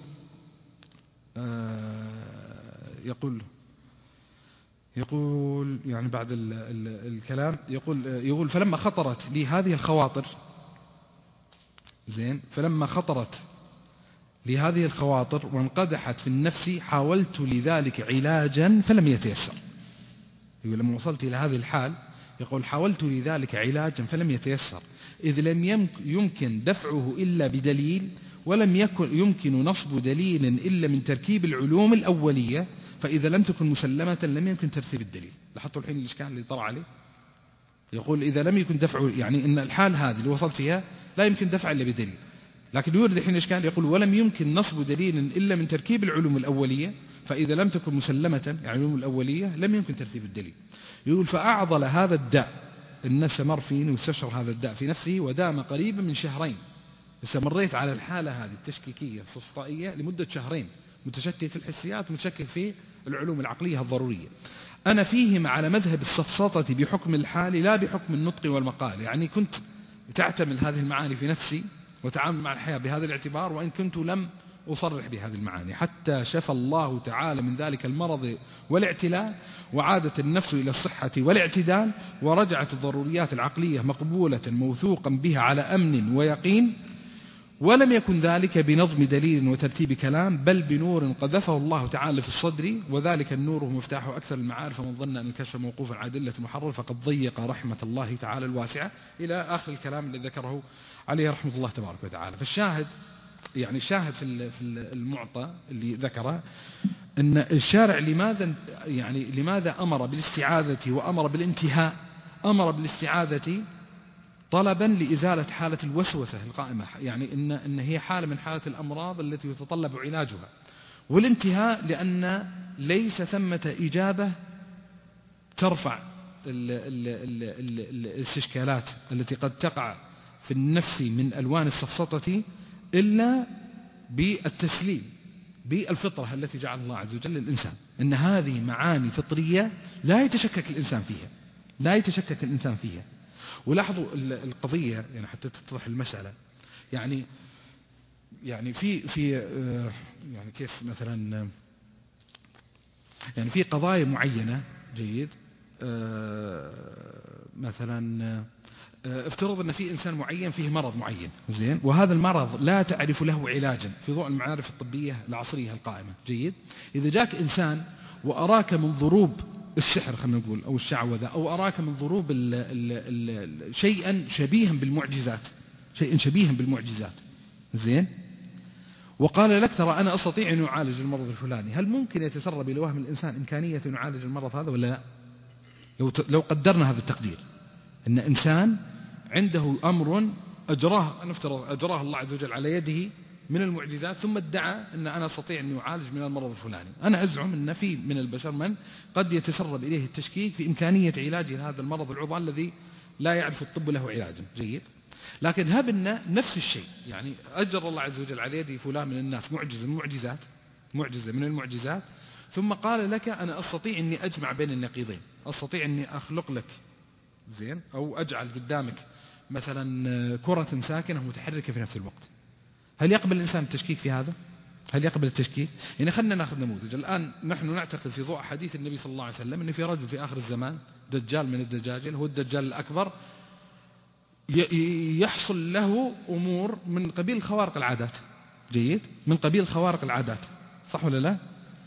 يقول يعني بعد الكلام يقول: فلما خطرت لي هذه الخواطر، زين، فلما خطرت لي هذه الخواطر وانقدحت في النفس حاولت لذلك علاجا فلم يتيسر. يقول: لما وصلت إلى هذه الحال، يقول: حاولت لذلك علاجا فلم يتيسر، إذ لم يمكن دفعه إلا بدليل، ولم يمكن نصب دليل إلا من تركيب العلوم الأولية، فإذا لم تكن مسلمة لم يمكن ترتيب الدليل. لاحظتوا الحين الإشكال اللي طلع عليه؟ يقول: إذا لم يكن دفعه، يعني إن الحال هذه اللي وصلت فيها لا يمكن دفع إلا بدليل، لكن يورد الحين الإشكال. يقول: ولم يمكن نصب دليل إلا من تركيب العلوم الأولية، فإذا لم تكن مسلمة يعني العلوم الأولية لم يمكن ترتيب الدليل. يقول: فأعضل هذا الداء، النفس مر فيني واستشعر هذا الداء في نفسه ودام قريبا من شهرين. استمريت على الحالة هذه التشكيكية السفسطائية لمدة شهرين، متشكك في الحسيات ومتشكك في العلوم العقلية الضرورية. أنا فيهما على مذهب السفسطة بحكم الحال لا بحكم النطق والمقال. يعني كنت تعتمد هذه المعاني في نفسي وتعامل مع الحياة بهذا الاعتبار، وإن كنت لم أصرح بهذه المعاني، حتى شفى الله تعالى من ذلك المرض والاعتلال، وعادت النفس إلى الصحة والاعتدال، ورجعت الضروريات العقلية مقبولة موثوقا بها على أمن ويقين، ولم يكن ذلك بنظم دليل وترتيب كلام، بل بنور قذفه الله تعالى في الصدر، وذلك النور هو مفتاح أكثر المعارف، ومن ظن أن الكشف موقوفا على أدلة محرر فقد ضيق رحمة الله تعالى الواسعة، إلى آخر الكلام الذي ذكره عليه رحمة الله تبارك وتعالى. فالشاهد يعني الشاهد في المعطى اللي ذكره أن الشارع لماذا أمر بالاستعاذة وأمر بالانتهاء؟ أمر بالاستعاذة طلبا لإزالة حالة الوسوسة القائمة، يعني إن هي حالة من حالة الأمراض التي يتطلب علاجها، والانتهاء لأن ليس ثمة إجابة ترفع الاستشكالات التي قد تقع في النفس من ألوان السفسطة إلا بالتسليم بالفطرة التي جعل الله عز وجل للإنسان، إن هذه معاني فطرية لا يتشكك الإنسان فيها. ولاحظوا القضية يعني حتى تتضح المسألة، يعني في يعني كيف مثلا يعني في قضايا معينة. جيد. مثلا افترض أن في إنسان معين فيه مرض معين، زين، وهذا المرض لا تعرف له علاجا في ضوء المعارف الطبية العصرية القائمة. جيد. إذا جاك إنسان وأراك من ضروب السحر خلينا نقول أو الشعوذة، أو أراك من ضروب شيئا شبيها بالمعجزات، زين، وقال لك: ترى أنا أستطيع أن أعالج المرض الفلاني، هل ممكن يتسرب إلى وهم الإنسان إمكانية أن يعالج المرض هذا ولا لا؟ لو قدرنا هذا التقدير أن إنسان عنده أمر أجراه الله عز وجل على يده من المعجزات، ثم ادعى أن أنا أستطيع أن أعالج من المرض الفلاني، أنا أزعم أن في من البشر من قد يتسرب إليه التشكيك في إمكانية علاج هذا المرض العضال الذي لا يعرف الطب له علاجا. جيد. لكن هبنا نفس الشيء، يعني أجر الله عز وجل على يده فلان من الناس معجزة من المعجزات، ثم قال لك: أنا أستطيع أني أجمع بين النقيضين، أستطيع أني أخلق لك، زين، أو أجعل قدامك مثلا كرة ساكنة متحركة في نفس الوقت، هل يقبل الإنسان التشكيك في هذا؟ هل يقبل التشكيك؟ يعني خلنا نأخذ نموذج. الآن نحن نعتقد في ضوء حديث النبي صلى الله عليه وسلم أن في رجل في آخر الزمان دجال من الدجاجل، هو الدجال الأكبر، يحصل له أمور من قبيل خوارق العادات. جيد، من قبيل خوارق العادات، صح ولا لا؟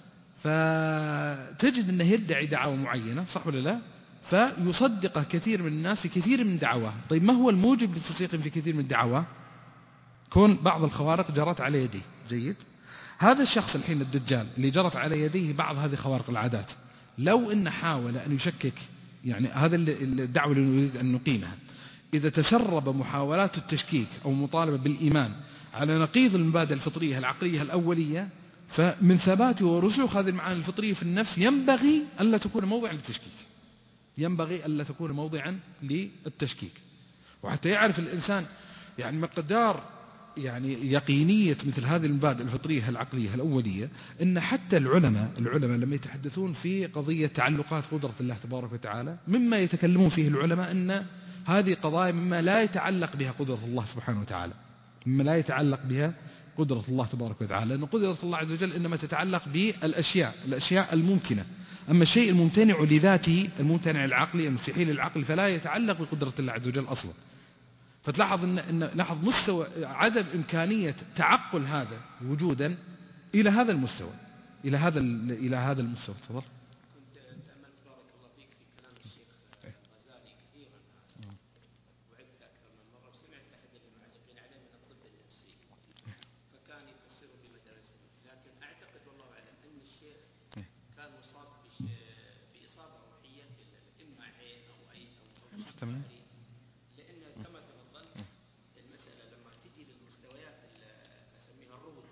فتجد أنه يدعي دعوة معينة، صح ولا لا؟ فيصدقه كثير من الناس في كثير من دعواه. طيب ما هو الموجب للتصديق في كثير من دعواه؟ كون بعض الخوارق جرت على يديه. جيد، هذا الشخص الحين الدجال اللي جرت على يديه بعض هذه خوارق العادات، لو إن حاول أن يشكك، يعني هذا الدعوة اللي نريد أن نقيمها، إذا تسرب محاولات التشكيك أو مطالبة بالإيمان على نقيض المبادئ الفطرية العقلية الأولية، فمن ثبات ورسوخ هذه المعاني الفطرية في النفس ينبغي ألا تكون موضعا للتشكيك، ينبغي ألا تكون موضعا للتشكيك. وحتى يعرف الإنسان يعني مقدار يعني يقينية مثل هذه المبادئ الفطرية العقلية الأولية، إن حتى العلماء لما يتحدثون في قضية تعلقات قدرة الله تبارك وتعالى، مما يتكلمون فيه العلماء أن هذه قضايا مما لا يتعلق بها قدرة الله سبحانه وتعالى، مما لا يتعلق بها قدرة الله تبارك وتعالى، لأن قدرة الله عز وجل إنما تتعلق بالأشياء الممكنة. أما الشيء الممتنع لذاته، الممتنع العقلي المستحيل العقل، فلا يتعلق بقدرة الله عز وجل أصلا. فتلاحظ أن لاحظ مستوى عدم إمكانية تعقل هذا وجودا إلى هذا المستوى، إلى هذا المستوى. تفضل. كنت تأملت بارك الله فيك في كلام الشيخ الغزالي كثيرا، وعدت أكثر من مرة، وسمعت أحد المعلقين عليه من الطب النفسي، فكان يفسره بمدرسه، لكن أعتقد والله أعلم أن الشيخ كان مصاب بإصابة روحية، إما عين أو عين أو لأن كما تفضلت المسألة لما تجي للمستويات أسميها الروض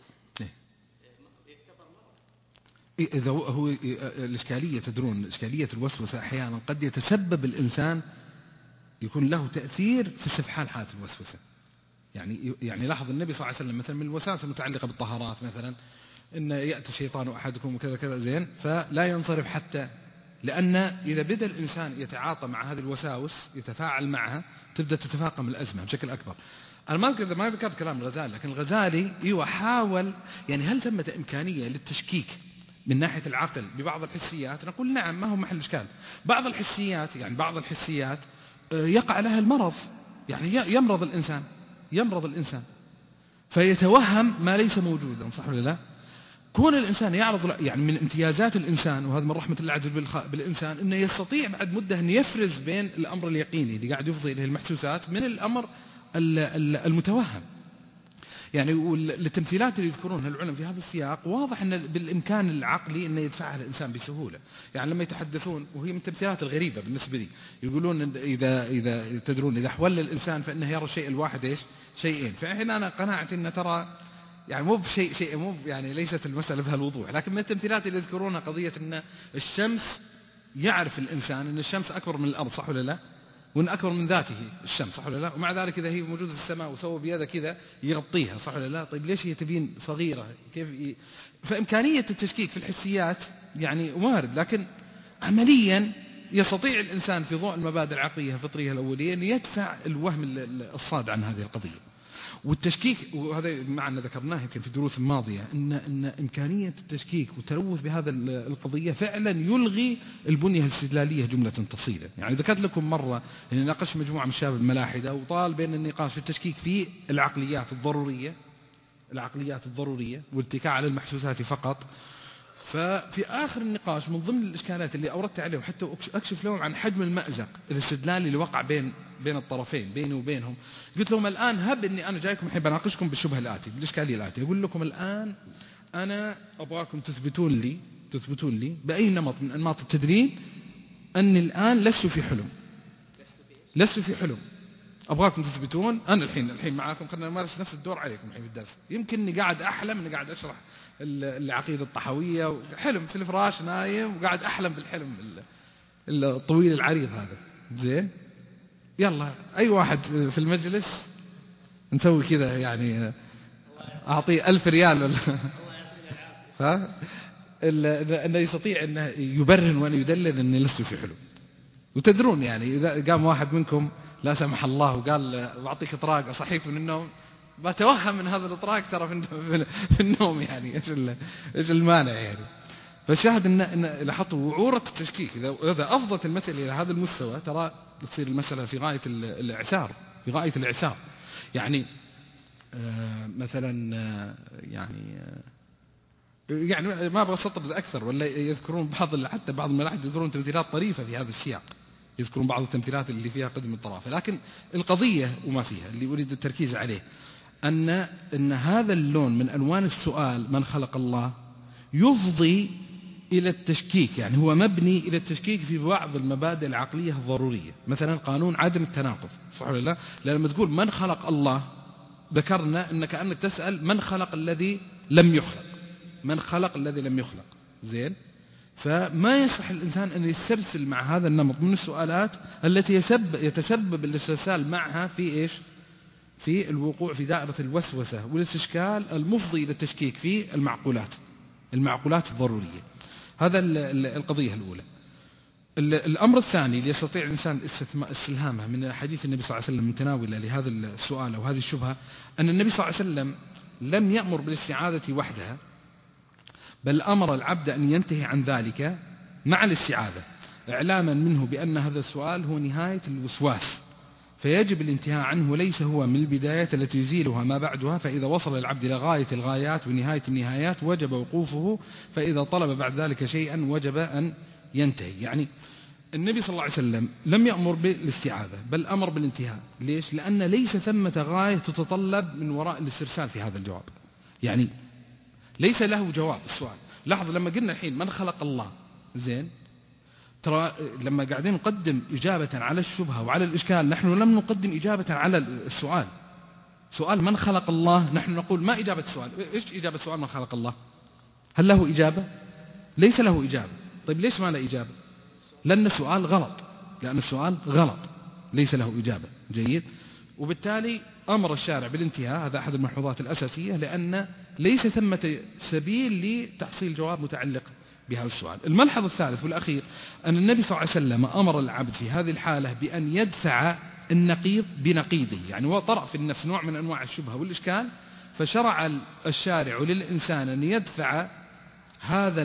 يعتبر مرض. إذا هو الإشكالية، تدرون إشكالية الوسوسة أحيانا قد يتسبب الإنسان يكون له تأثير في استفحال حالة الوسوسة. يعني لاحظ النبي صلى الله عليه وسلم مثلا من الوساوس المتعلقة بالطهارات، مثلا إن يأتي الشيطان أحدكم وكذا كذا زين، فلا ينصرف حتى، لأن إذا بدأ الإنسان يتعاطى مع هذه الوساوس يتفاعل معها تبدأ تتفاقم الأزمة بشكل أكبر. أنا ما ذكرت كلام الغزالي، لكن الغزالي يحاول، يعني هل ثمة إمكانية للتشكيك من ناحية العقل ببعض الحسيات؟ نقول نعم، ما هو محل إشكال. بعض الحسيات يقع لها المرض، يعني يمرض الإنسان فيتوهم ما ليس موجودا، صح ولا لا؟ كون الإنسان يعرض، يعني من امتيازات الإنسان، وهذا من رحمة الله عز وجل بالإنسان، أنه يستطيع بعد مدة أن يفرز بين الأمر اليقيني اللي قاعد يفضي إليه المحسوسات من الأمر المتوهم. يعني التمثيلات اللي يذكرونها العلماء في هذا السياق واضح أن بالإمكان العقلي أن يدفعها الإنسان بسهولة. يعني لما يتحدثون، وهي من التمثيلات الغريبة بالنسبة لي، يقولون إذا تدرون إذا حول الإنسان فإنه يرى الشيء الواحد شيئين. فإحنا أنا قناعتي أن ترى يعني مو بشيء مو يعني ليست المسألة بهالوضوح، لكن من التمثيلات اللي يذكرونها قضية أن الشمس، يعرف الإنسان أن الشمس أكبر من الأرض، صح ولا لا؟ وأن أكبر من ذاته الشمس، صح ولا لا؟ ومع ذلك إذا هي موجودة في السماء وسوى بيده كذا يغطيها، صح ولا لا؟ طيب ليش هي تبين صغيرة؟ فإمكانية التشكيك في الحسيات يعني وارد، لكن عمليا يستطيع الإنسان في ضوء المبادئ العقلية الفطرية الأولية أن يدفع الوهم الصاد عن هذه القضية. والتشكيك، وهذا معنا ذكرناه يمكن في الدروس الماضية، إن إمكانية التشكيك والتلوث بهذا القضية فعلا يلغي البنية الاستدلالية جملة تصيلا. يعني ذكرت لكم مرة أن ناقش مجموعة من الشباب الملاحدة وطال بين النقاش في التشكيك في العقليات الضرورية والاتكاء على المحسوسات فقط. ففي آخر النقاش من ضمن الإشكالات اللي أوردت عليهم حتى أكشف لهم عن حجم المأزق الاستدلالي اللي وقع بين الطرفين بيني وبينهم، قلت لهم الآن هب أني أنا جايكم الحين بناقشكم بالشبهة الآتي، بالإشكالية الآتي. أقول لكم الآن أنا أبغاكم تثبتون لي بأي نمط من أنماط التدليل أني الآن لست في حلم. أبغاكم تثبتون. أنا الحين معاكم، خلنا نمارس نفس الدور عليكم الحين في الدرس. يمكن إني قاعد أحلم إني قاعد أشرح العقيدة الطحوية، حلم في الفراش نايم وقاعد أحلم بالحلم الطويل العريض هذا، زين؟ يلا أي واحد في المجلس نسوي كذا، يعني أعطيه 1000 ريال ولا أنه يستطيع أنه يبرهن وأن يدلل أني لست في حلم. وتدرون يعني إذا قام واحد منكم لا سمح الله وقال بعطيك طراق أصحيك من النوم، بتوهم من هذا الإطراق ترى في النوم يعني إيش المانع يعني. فالشاهد إن لاحظوا وعورة التشكيك إذا أفضت المسألة إلى هذا المستوى ترى تصير المسألة في غاية الإعسار، في غاية الإعسار. يعني مثلا يعني ما أبغى أسطر أكثر، ولا يذكرون حتى بعض الملاحظ يذكرون تمثيلات طريفة في هذا السياق، يذكرون بعض التمثيلات اللي فيها قدم الطرافة. لكن القضية وما فيها اللي أريد التركيز عليه أن هذا اللون من ألوان السؤال من خلق الله يفضي إلى التشكيك، يعني هو مبني إلى التشكيك في بعض المبادئ العقلية الضرورية، مثلا قانون عدم التناقض، صح ولا لا؟ لما تقول من خلق الله ذكرنا أنك كأنك تسأل من خلق الذي لم يخلق، من خلق الذي لم يخلق، زين؟ فما يصح الإنسان أن يسترسل مع هذا النمط من السؤالات التي يتسبب الاسترسال معها في إيش؟ في الوقوع في دائرة الوسوسة والاستشكال المفضي إلى التشكيك في المعقولات الضرورية. هذا القضية الأولى. الأمر الثاني اللي يستطيع الإنسان استلهامه من حديث النبي صلى الله عليه وسلم من تناوله لهذا السؤال أو هذه الشبهة، أن النبي صلى الله عليه وسلم لم يأمر بالاستعاذة وحدها، بل أمر العبد أن ينتهي عن ذلك مع الاستعاذة، إعلاما منه بأن هذا السؤال هو نهاية الوسواس، فيجب الانتهاء عنه، وليس هو من البدايات التي يزيلها ما بعدها. فإذا وصل العبد إلى غاية الغايات ونهاية النهايات وجب وقوفه، فإذا طلب بعد ذلك شيئا وجب أن ينتهي. يعني النبي صلى الله عليه وسلم لم يأمر بالاستعاذة بل أمر بالانتهاء. ليش؟ لأن ليس ثمة غاية تتطلب من وراء الاسترسال في هذا الجواب، يعني ليس له جواب السؤال. لاحظ لما قلنا الحين من خلق الله، زين، ترى لما قاعدين نقدم إجابة على الشبهة وعلى الإشكال، نحن لم نقدم إجابة على السؤال. سؤال من خلق الله نحن نقول ما إجابة السؤال. إيش إجابة السؤال من خلق الله؟ هل له إجابة؟ ليس له إجابة. طيب ليش ما له إجابة؟ لأن السؤال غلط، ليس له إجابة. جيد. وبالتالي أمر الشارع بالانتهاء، هذا أحد الملحوظات الأساسية، لأن ليس ثمة سبيل لتحصيل جواب متعلق بهذا السؤال. الملحظ الثالث والأخير أن النبي صلى الله عليه وسلم أمر العبد في هذه الحالة بأن يدفع النقيض بنقيضه، يعني هو طرأ في النفس نوع من أنواع الشبهة والإشكال، فشرع الشارع للإنسان أن يدفع هذا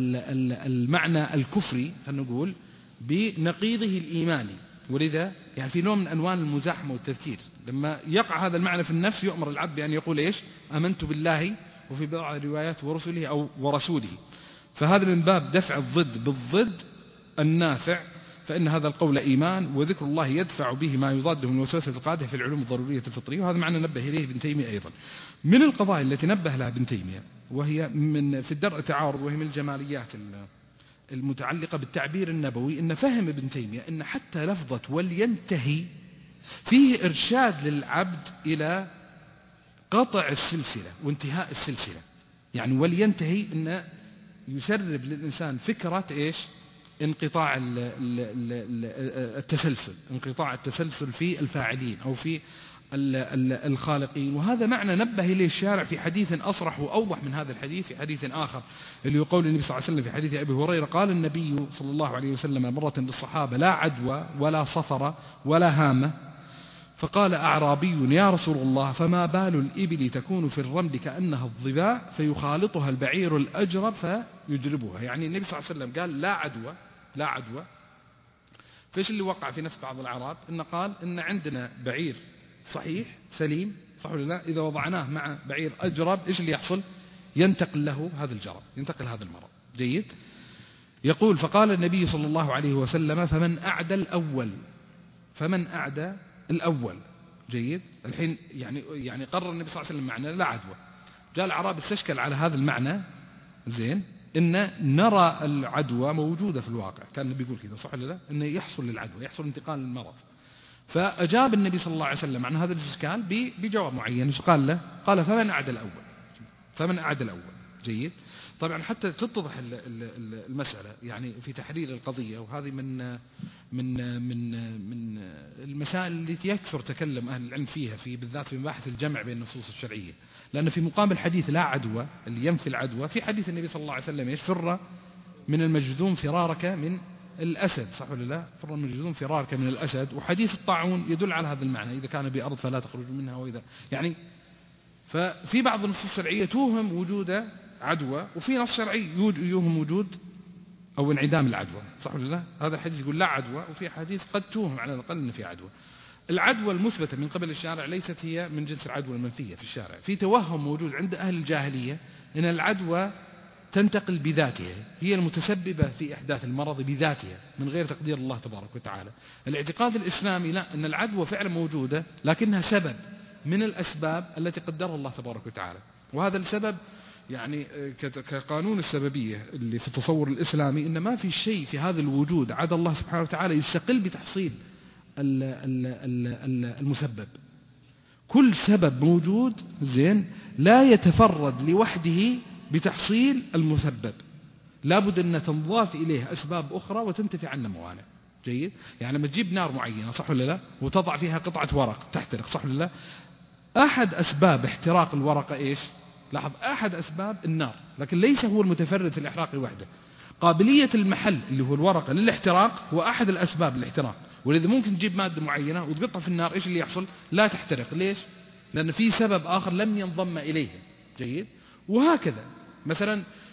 المعنى الكفري خلينا نقول بنقيضه الإيماني. ولذا يعني في نوع من أنواع المزاحمة والتذكير، لما يقع هذا المعنى في النفس يؤمر العبد بأن يقول إيش؟ آمنت بالله، وفي بعض الروايات ورسله أو ورسوله. فهذا من باب دفع الضد بالضد النافع، فإن هذا القول إيمان، وذكر الله يدفع به ما يضاده من وسوسة القادة في العلوم الضرورية الفطرية. وهذا معنى نبه إليه ابن تيمية أيضا. من القضايا التي نبه لها ابن تيمية وهي في الدرء التعارض، وهي من الجماليات المتعلقة بالتعبير النبوي، إن فهم ابن تيمية إن حتى لفظة ولينتهي فيه إرشاد للعبد إلى قطع السلسلة وانتهاء السلسلة. يعني ولينتهي إن يسرب للإنسان فكرة إيش؟ انقطاع التسلسل، انقطاع التسلسل في الفاعلين أو في الخالقين. وهذا معنى نبه إليه الشارع في حديث أصرح وأوضح من هذا الحديث في حديث آخر، اللي يقول النبي صلى الله عليه وسلم في حديث أبي هريرة قال النبي صلى الله عليه وسلم مرة للصحابة: لا عدوى ولا صفر ولا هامة. فقال أعرابي: يا رسول الله، فما بال الإبل تكون في الرمل كأنها الظباء فيخالطها البعير الأجرب فيجربها. يعني النبي صلى الله عليه وسلم قال لا عدوى. فإيش اللي وقع في نفس بعض الأعراب؟ إن قال إن عندنا بعير صحيح سليم، صح ولا لا؟ إذا وضعناه مع بعير أجرب إيش اللي يحصل؟ ينتقل له هذا الجرب، ينتقل هذا المرض. جيد. يقول: فقال النبي صلى الله عليه وسلم: فمن أعدى الأول. جيد. الحين يعني قرر النبي صلى الله عليه وسلم معنى لا عدوى. جاء الأعراب استشكل على هذا المعنى، زين، إن نرى العدوى موجودة في الواقع، كان النبي يقول كذا، صح ولا لا؟ إنه يحصل للعدوى، يحصل انتقال للمرض. فأجاب النبي صلى الله عليه وسلم عن هذا الإشكال بجواب معين. إيش قال له؟ قال: فمن أعدى الأول. جيد. طبعا حتى تتضح المسألة يعني في تحرير القضية، وهذه من المسائل التي يكثر تكلم أهل العلم فيها بالذات في مباحث الجمع بين النصوص الشرعية. لأن في مقام الحديث لا عدوى اللي ينفي العدوى، في حديث النبي صلى الله عليه وسلم: فر من المجذوم فرارك من الأسد، صح ولا لا؟ فر من المجذوم فرارك من الأسد. وحديث الطاعون يدل على هذا المعنى: إذا كان بأرض فلا تخرج منها، وإذا يعني ففي بعض النصوص الشرعية توهم وجود عدوى، وفي نص شرعي يوهم وجود أو انعدام العدوى، صح ولا لا؟ هذا الحديث يقول لا عدوى، وفي حديث قد توهم على الأقل أن في عدوى. العدوى المثبتة من قبل الشارع ليست هي من جنس العدوى المنفية في الشارع. في توهم موجود عند أهل الجاهلية أن العدوى تنتقل بذاتها، هي المتسببة في إحداث المرض بذاتها من غير تقدير الله تبارك وتعالى. الاعتقاد الإسلامي لا، أن العدوى فعلا موجودة لكنها سبب من الأسباب التي قدرها الله تبارك وتعالى. وهذا السبب يعني كقانون السببية اللي في التصور الإسلامي، إن ما في شيء في هذا الوجود عدا الله سبحانه وتعالى يستقل بتحصيل المسبب. كل سبب موجود زين لا يتفرد لوحده بتحصيل المسبب، لابد أن تنضاف إليه أسباب أخرى وتنتفي عنه موانع. جيد؟ يعني لما تجيب نار معينة، صح ولا لا، وتضع فيها قطعة ورق تحترق، صح ولا لا، أحد أسباب احتراق الورقة إيش؟ لاحظ، أحد أسباب النار، لكن ليس هو المتفرد في الإحراق وحده. قابلية المحل اللي هو الورقة للاحتراق هو أحد الأسباب الاحتراق، ولذا ممكن تجيب مادة معينة وتقطها في النار، إيش اللي يحصل؟ لا تحترق. ليش؟ لأن في سبب آخر لم ينضم إليه. جيد؟ وهكذا مثلا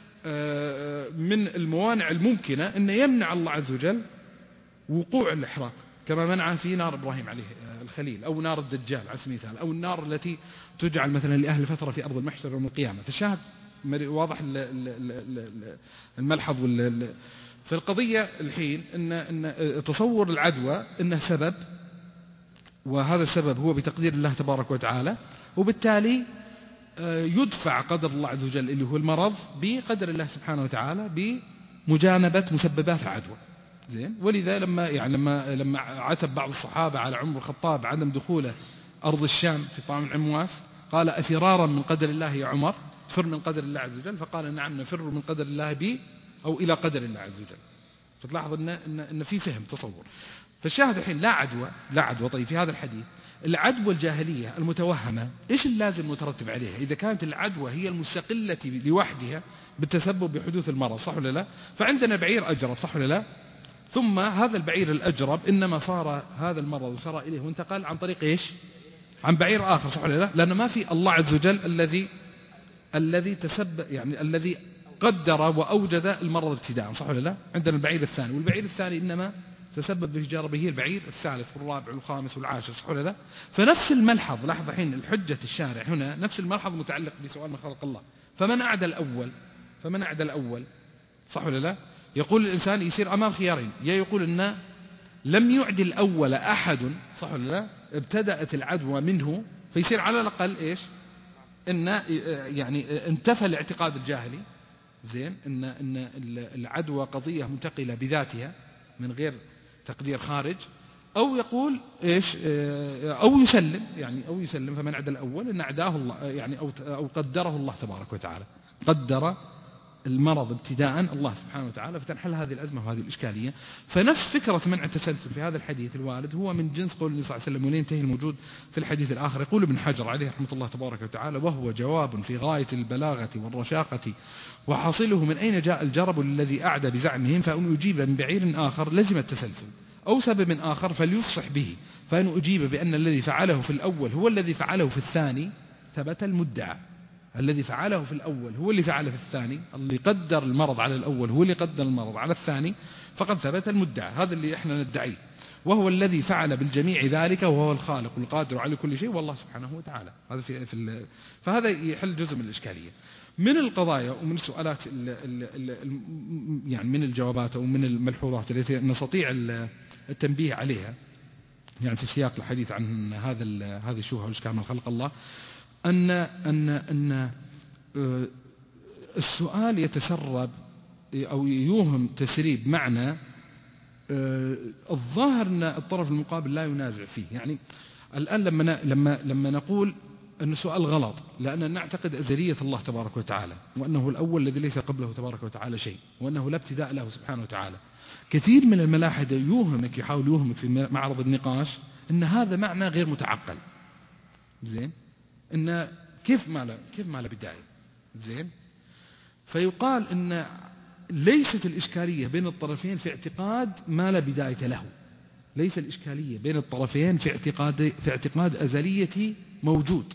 من الموانع الممكنة أن يمنع الله عز وجل وقوع الإحراق، كما منع في نار إبراهيم عليه الخليل، أو نار الدجال على سبيل المثال، أو النار التي تجعل مثلا لأهل فترة في أرض المحشر يوم القيامة. فالشاهد واضح الملحظ في القضية الحين أن تصور العدوى أنه سبب، وهذا السبب هو بتقدير الله تبارك وتعالى، وبالتالي يدفع قدر الله عز وجل اللي هو المرض بقدر الله سبحانه وتعالى بمجانبة مسببات العدوى. زين؟ ولذا لما عتب بعض الصحابة على عمر الخطاب عدم دخوله أرض الشام في طعام العمواس، قال أفرارا من قدر الله يا عمر، فر من قدر الله عز وجل، فقال نعم نفر من قدر الله بي أو إلى قدر الله عز وجل. فتلاحظ أن في فهم تصور. فالشاهد الحين لا عدوى. طيب في هذا الحديث العدوى الجاهلية المتوهمة إيش اللازم مترتب عليها؟ إذا كانت العدوى هي المستقلة لوحدها بالتسبب بحدوث المرض، صح ولا لا؟ فعندنا بعير أجرب، صح ولا لا؟ ثم هذا البعير الأجرب إنما صار هذا المرض وصار إليه وانتقل عن طريق إيش؟ عن بعير آخر، صح ولا لا؟ لأن ما في الله عز وجل الذي تسبب، يعني الذي قدر وأوجد المرض ابتداء، صح ولا لا؟ عندنا البعير الثاني، والبعير الثاني إنما تسبب بإجارة به البعير الثالث والرابع والخامس والعاشر، صح ولا لا؟ فنفس الملحظ، لاحظ الحين الحجة الشارع هنا نفس الملحظ متعلق بسؤال من خلق الله. فمن أعدى الأول، صح ولا لا؟ يقول الإنسان يصير أمام خيارين، يا يقول إن لم يعد الأول أحد، صح ولا لا؟ ابتدأت العدوى منه، فيصير على الأقل إيش؟ إن يعني انتفى الاعتقاد الجاهلي، زين، إن العدوى قضية منتقلة بذاتها من غير تقدير خارج، أو يقول إيش؟ أو يسلم فمن عدا الأول إن عداه الله، يعني أو قدره الله تبارك وتعالى، قدر المرض ابتداء الله سبحانه وتعالى، فتنحل هذه الأزمة وهذه الإشكالية. فنفس فكرة منع التسلسل في هذا الحديث الوارد هو من جنس قول النبي صلى الله عليه وسلم، ولينتهي الموجود في الحديث الآخر. يقول ابن حجر عليه رحمة الله تبارك وتعالى: وهو جواب في غاية البلاغة والرشاقة، وحاصله من أين جاء الجرب الذي أعدى بزعمهم، فإن أجيب من بعير آخر لزم التسلسل، أو سبب آخر فليفصح به، فإن أجيب بأن الذي فعله في الأول هو الذي فعله في الثاني ثبت المدعى. الذي فعله في الأول هو اللي فعله في الثاني، اللي قدر المرض على الأول هو اللي قدر المرض على الثاني، فقد ثبت المدعى. هذا اللي احنا ندعيه، وهو الذي فعل بالجميع ذلك، وهو الخالق القادر على كل شيء، والله سبحانه وتعالى. هذا فهذا يحل جزء من الإشكالية. من القضايا ومن السؤالات يعني من الجوابات أو من الملحوظات التي نستطيع التنبيه عليها، يعني في سياق الحديث عن هذه الشبهة والإشكال من خلق الله، أن السؤال يتسرب أو يوهم تسريب معنى الظاهر أن الطرف المقابل لا ينازع فيه. يعني الآن لما نقول أن السؤال غلط لأننا نعتقد أزلية الله تبارك وتعالى، وأنه الأول الذي ليس قبله تبارك وتعالى شيء، وأنه لا ابتداء له سبحانه وتعالى، كثير من الملاحدة يحاول يوهمك في معرض النقاش أن هذا معنى غير متعقل. زين، إن كيف ما له بداية. زين، فيقال إن ليست الإشكالية بين الطرفين في اعتقاد ما لا بداية له، ليس الإشكالية بين الطرفين في اعتقاد أزلية موجود،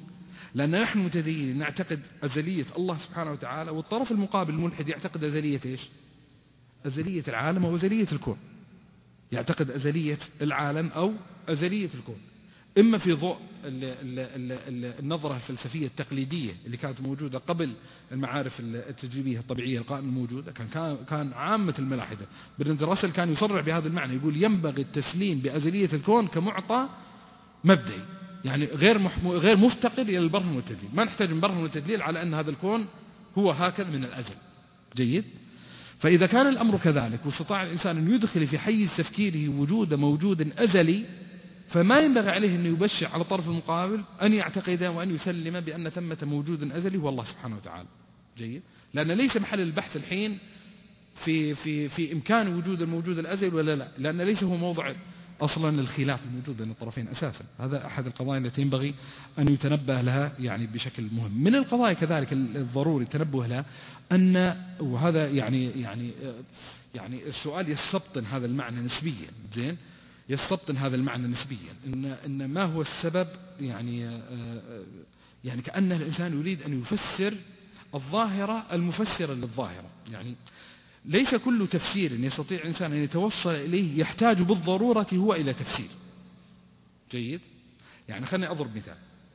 لأن نحن متدينين نعتقد أزلية الله سبحانه وتعالى، والطرف المقابل الملحد يعتقد أزلية إيش؟ أزلية العالم أو أزلية الكون. يعتقد أزلية العالم أو أزلية الكون، إما في ضوء النظرة الفلسفية التقليدية اللي كانت موجودة قبل المعارف التجريبية الطبيعية القائمة الموجودة. كان عامة الملاحدة، برنارد راسل كان يصرح بهذا المعنى، يقول ينبغي التسليم بأزلية الكون كمعطى مبدئي، يعني غير مفتقر إلى البرهن والتدليل. ما نحتاج من برهن والتدليل على أن هذا الكون هو هكذا من الأزل. جيد. فإذا كان الأمر كذلك واستطاع الإنسان أن يدخل في حيز تفكيره وجود موجود أزلي، فما ينبغي عليه أن يبشر على الطرف المقابل أن يعتقد وأن يسلم بأن ثمة موجود أزلي هو الله سبحانه وتعالى. جيد. لأن ليس محل البحث الحين في إمكان وجود الموجود الأزلي ولا لا، لأن ليس هو موضع أصلا الخلاف الموجود بين الطرفين أساسا. هذا أحد القضايا التي ينبغي أن يتنبه لها يعني بشكل مهم. من القضايا كذلك الضروري التنبه لها أن، وهذا يعني السؤال يستبطن هذا المعنى نسبيا. زين. يستبطن هذا المعنى نسبيا إن ما هو السبب، يعني كأن الإنسان يريد أن يفسر الظاهرة المفسرة للظاهرة. يعني ليس كل تفسير يستطيع الإنسان أن يتوصل إليه يحتاج بالضرورة هو إلى تفسير. جيد. يعني خلني أضرب مثال.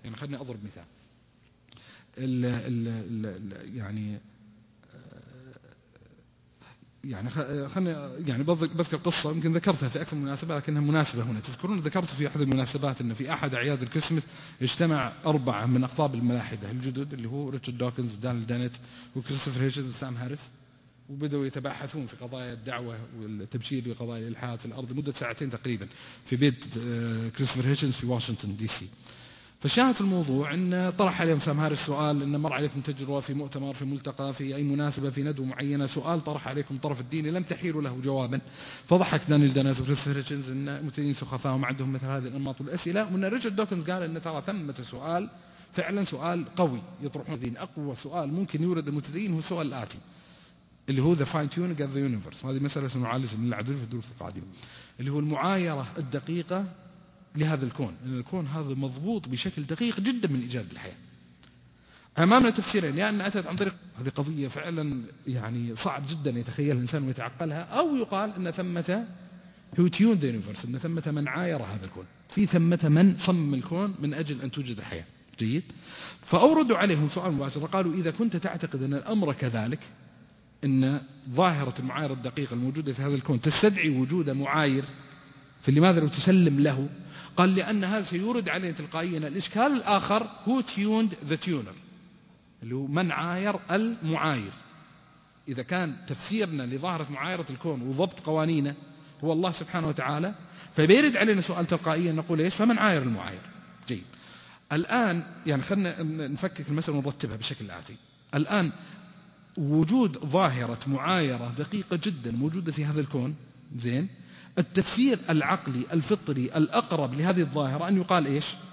خلني بذكر قصة يمكن ذكرتها في أكثر من مناسبة لكنها مناسبة هنا. تذكرون ذكرت في أحد المناسبات أن في أحد أعياد الكريسماس اجتمع 4 من أقطاب الملاحدة الجدد اللي هو ريتشارد دوكنز، دانيال دانيت، وكريستوفر هيتشنز، وسام هاريس، وبدأوا يتباحثون في قضايا الدعوة والتبشير بقضايا الإلحاد في الأرض مدة 2 ساعات تقريبا في بيت كريستوفر هيتشنز في واشنطن دي سي. فشاهد الموضوع أن طرح عليهم سام هاريس سؤال، أن مر عليكم تجربة في مؤتمر، في ملتقى، في أي مناسبة، في ندوة معينة، سؤال طرح عليكم طرف الديني لم تحيلوا له جوابا. فضحك دانيال دانيت وكريستوفر هيتشنز أن متدينين سخفاء وما عندهم مثل هذه الأنماط والأسئلة، وأن ريتشارد دوكنز قال أن ترى ثمة سؤال فعلا سؤال قوي يطرحون الدين. أقوى سؤال ممكن يورد المتدين هو السؤال الآتي اللي هو the fine tuning of the universe. هذه مسألة سنعالجها من العدل في الدروس القادمة، اللي هو المعايرة الدقيقة لهذا الكون. إن الكون هذا مضبوط بشكل دقيق جدا من إيجاد الحياة. أمامنا تفسيرين، يعني أن أتت عن طريق هذه قضية فعلا يعني صعب جدا يتخيل الإنسان ويتعقلها، أو يقال أن ثمة who tuned the universe، أن ثمة من عاير هذا الكون، في ثمة من صمم الكون من أجل أن توجد الحياة. جيد. فأوردوا عليهم سؤال مباشر، قالوا إذا كنت تعتقد أن الأمر كذلك، أن ظاهرة المعايرة الدقيقة الموجودة في هذا الكون تستدعي وجود معاير، فلماذا لو تسلم له؟ قال لأن هذا سيورد علينا تلقائيا الإشكال الآخر هو tuned the tuner، اللي هو من عاير المعاير. إذا كان تفسيرنا لظاهرة معايرة الكون وضبط قوانينه هو الله سبحانه وتعالى، فبيرد علينا سؤال تلقائيا نقول إيش؟ فمن عاير المعاير. جيد. الآن يعني خلنا نفكك المسألة ونرتبها بشكل الآتي. الآن وجود ظاهرة معايرة دقيقة جدا موجودة في هذا الكون. زين. التفسير العقلي الفطري الأقرب لهذه الظاهرة أن يقال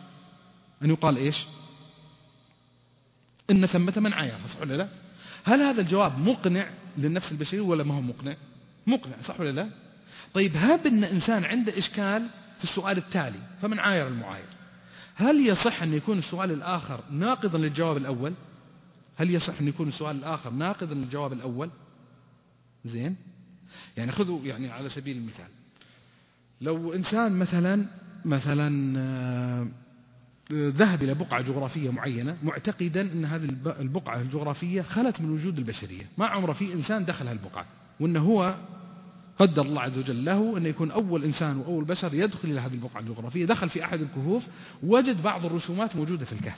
إيش؟ إن ثمة من عايرها، صح ولا لا؟ هل هذا الجواب مقنع للنفس البشرية ولا ما هو مقنع؟ مقنع، صح ولا لا؟ طيب هب أن إنسان عنده إشكال في السؤال التالي، فمن عاير المعاير، هل يصح أن يكون السؤال الآخر ناقضا للجواب الأول؟ زين. يعني خذوا يعني على سبيل المثال، لو إنسان مثلا ذهب إلى بقعة جغرافية معينة معتقدا أن هذه البقعة الجغرافية خلت من وجود البشرية، ما عمر في إنسان دخل هالبقعة، وأنه هو قدر الله عز وجل له أن يكون أول إنسان وأول بشر يدخل إلى هذه البقعة الجغرافية. دخل في أحد الكهوف وجد بعض الرسومات موجودة في الكهف،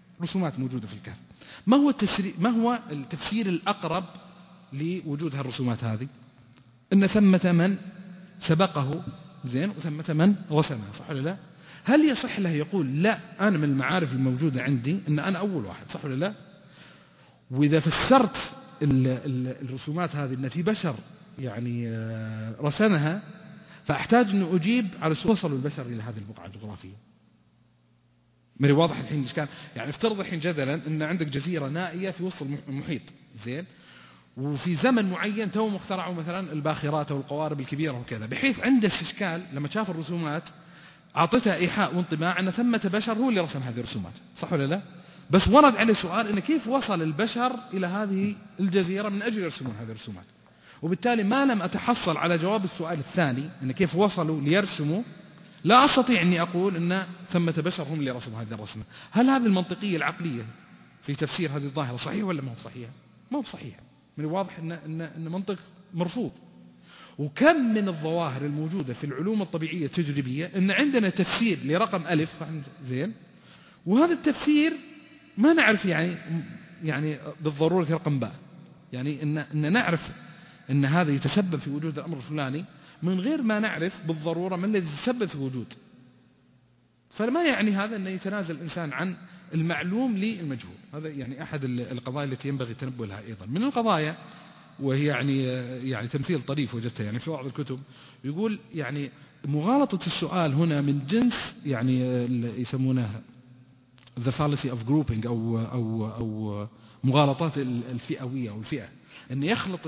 ما هو التفسير الأقرب لوجود هالرسومات هذه؟ أن ثمة من سبقه، زين، وثمة من رسمها، صح ولا لا؟ هل يصح له يقول لا أنا من المعارف الموجودة عندي أن أنا أول واحد، صح ولا لا؟ وإذا فسرت الرسومات هذه أن في بشر يعني رسمها، فأحتاج أن أجيب على سؤال وصل البشر إلى هذه البقعة الجغرافية. مري واضح الحين الإشكال؟ يعني افترض الحين جدلا أن عندك جزيرة نائية في وسط المحيط، زين، وفي زمن معين تو مخترعوا مثلا الباخرات أو القوارب الكبيرة وكذا، بحيث عنده استشكال لما شاف الرسومات أعطتها إيحاء وانطباع أن ثمة بشر هو اللي رسم هذه الرسومات، صح ولا لا؟ بس ورد عليه سؤال إن كيف وصل البشر إلى هذه الجزيرة من أجل يرسمون هذه الرسومات، وبالتالي ما لم أتحصل على جواب السؤال الثاني إن كيف وصلوا ليرسموا، لا أستطيع أني أقول أن ثمة بشر هم اللي رسموا هذه الرسمة. هل هذه المنطقية العقلية في تفسير هذه الظاهرة صحيح ولا ما هو صحيح؟ ما هو صحيح، من الواضح أن منطق مرفوض. وكم من الظواهر الموجودة في العلوم الطبيعية التجريبية أن عندنا تفسير لرقم ألف زين، وهذا التفسير ما نعرف يعني بالضرورة رقم باء، يعني أن نعرف أن هذا يتسبب في وجود الأمر الفلاني من غير ما نعرف بالضرورة ما الذي يتسبب في وجود. فما يعني هذا أن يتنازل الإنسان عن المعلوم للمجهول. هذا يعني أحد القضايا التي ينبغي التنبه لها. أيضا من القضايا، وهي يعني تمثيل طريف وجدته يعني في بعض الكتب، يقول يعني مغالطة السؤال هنا من جنس يعني يسمونها the fallacy of grouping أو مغالطات الفئوية أو الفئة، أن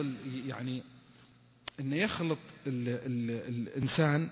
يخلط الإنسان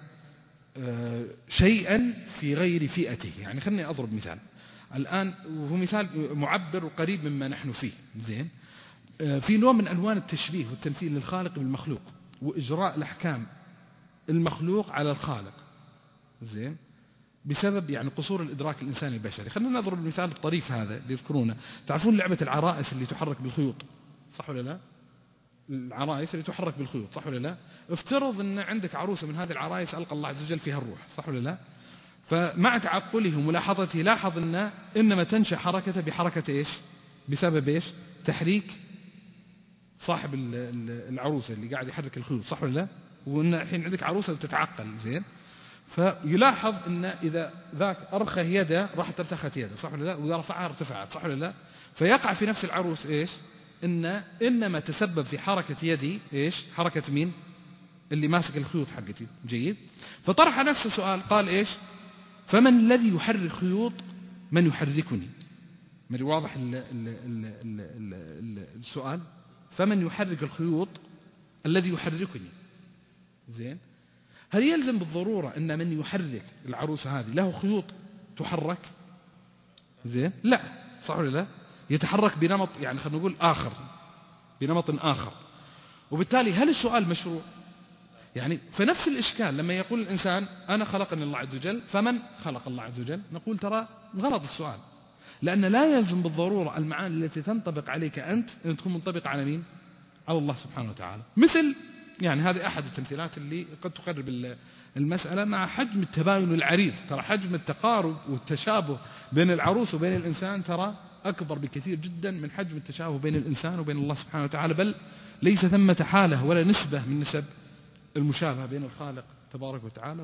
شيئا في غير فئته. يعني خلني أضرب مثال الآن، وهو مثال معبر وقريب مما نحن فيه زين. في نوع من ألوان التشبيه والتمثيل للخالق بالمخلوق، وإجراء الأحكام المخلوق على الخالق زين بسبب يعني قصور الإدراك الإنساني البشري. خلينا نضرب المثال الطريف هذا اللي يذكرونه. تعرفون لعبة العرائس اللي تحرك بالخيوط، صح ولا لا؟ العرائس اللي تحرك بالخيوط، صح ولا لا؟ افترض أن عندك عروسة من هذه العرائس ألقى الله عز وجل فيها الروح، صح ولا لا؟ فمع تعقله وملاحظته لاحظ أن إنما تنشأ حركته بحركة إيش؟ بسبب إيش؟ تحريك صاحب العروسة اللي قاعد يحرك الخيوط، صح ولا لا؟ وأن الحين عندك عروسة تتعقل زين، فيلاحظ أن إذا ذاك أرخى يده راح ترتخت يده، صح ولا لا؟ وإذا رفعها ارتفعت، صح ولا لا؟ فيقع في نفس العروس إيش؟ إنما تسبب في حركة يدي إيش؟ حركة مين؟ اللي ماسك الخيوط حقتي. جيد. فطرح نفس السؤال قال إيش؟ فمن الذي يحرك الخيوط؟ من يحركني؟ من واضح السؤال؟ فمن يحرك الخيوط؟ الذي يحركني. زين. هل يلزم بالضرورة أن من يحرك العروسة هذه له خيوط تحرك؟ زين. لا، صح ولا لا؟ يتحرك بنمط يعني خلينا نقول آخر، بنمط آخر. وبالتالي هل السؤال مشروع؟ يعني فنفس الإشكال لما يقول الإنسان أنا خلقني الله عز وجل، فمن خلق الله عز وجل؟ نقول ترى غلط السؤال، لأن لا يلزم بالضرورة المعاني التي تنطبق عليك أنت أن تكون منطبقة على مين؟ على الله سبحانه وتعالى. مثل يعني هذه أحد التمثيلات اللي قد تقرب المسألة مع حجم التباين العريض. ترى حجم التقارب والتشابه بين العروس وبين الإنسان ترى أكبر بكثير جدا من حجم التشابه بين الإنسان وبين الله سبحانه وتعالى، بل ليس ثمة حالة ولا نسبة من نسب المشابهة بين الخالق تبارك وتعالى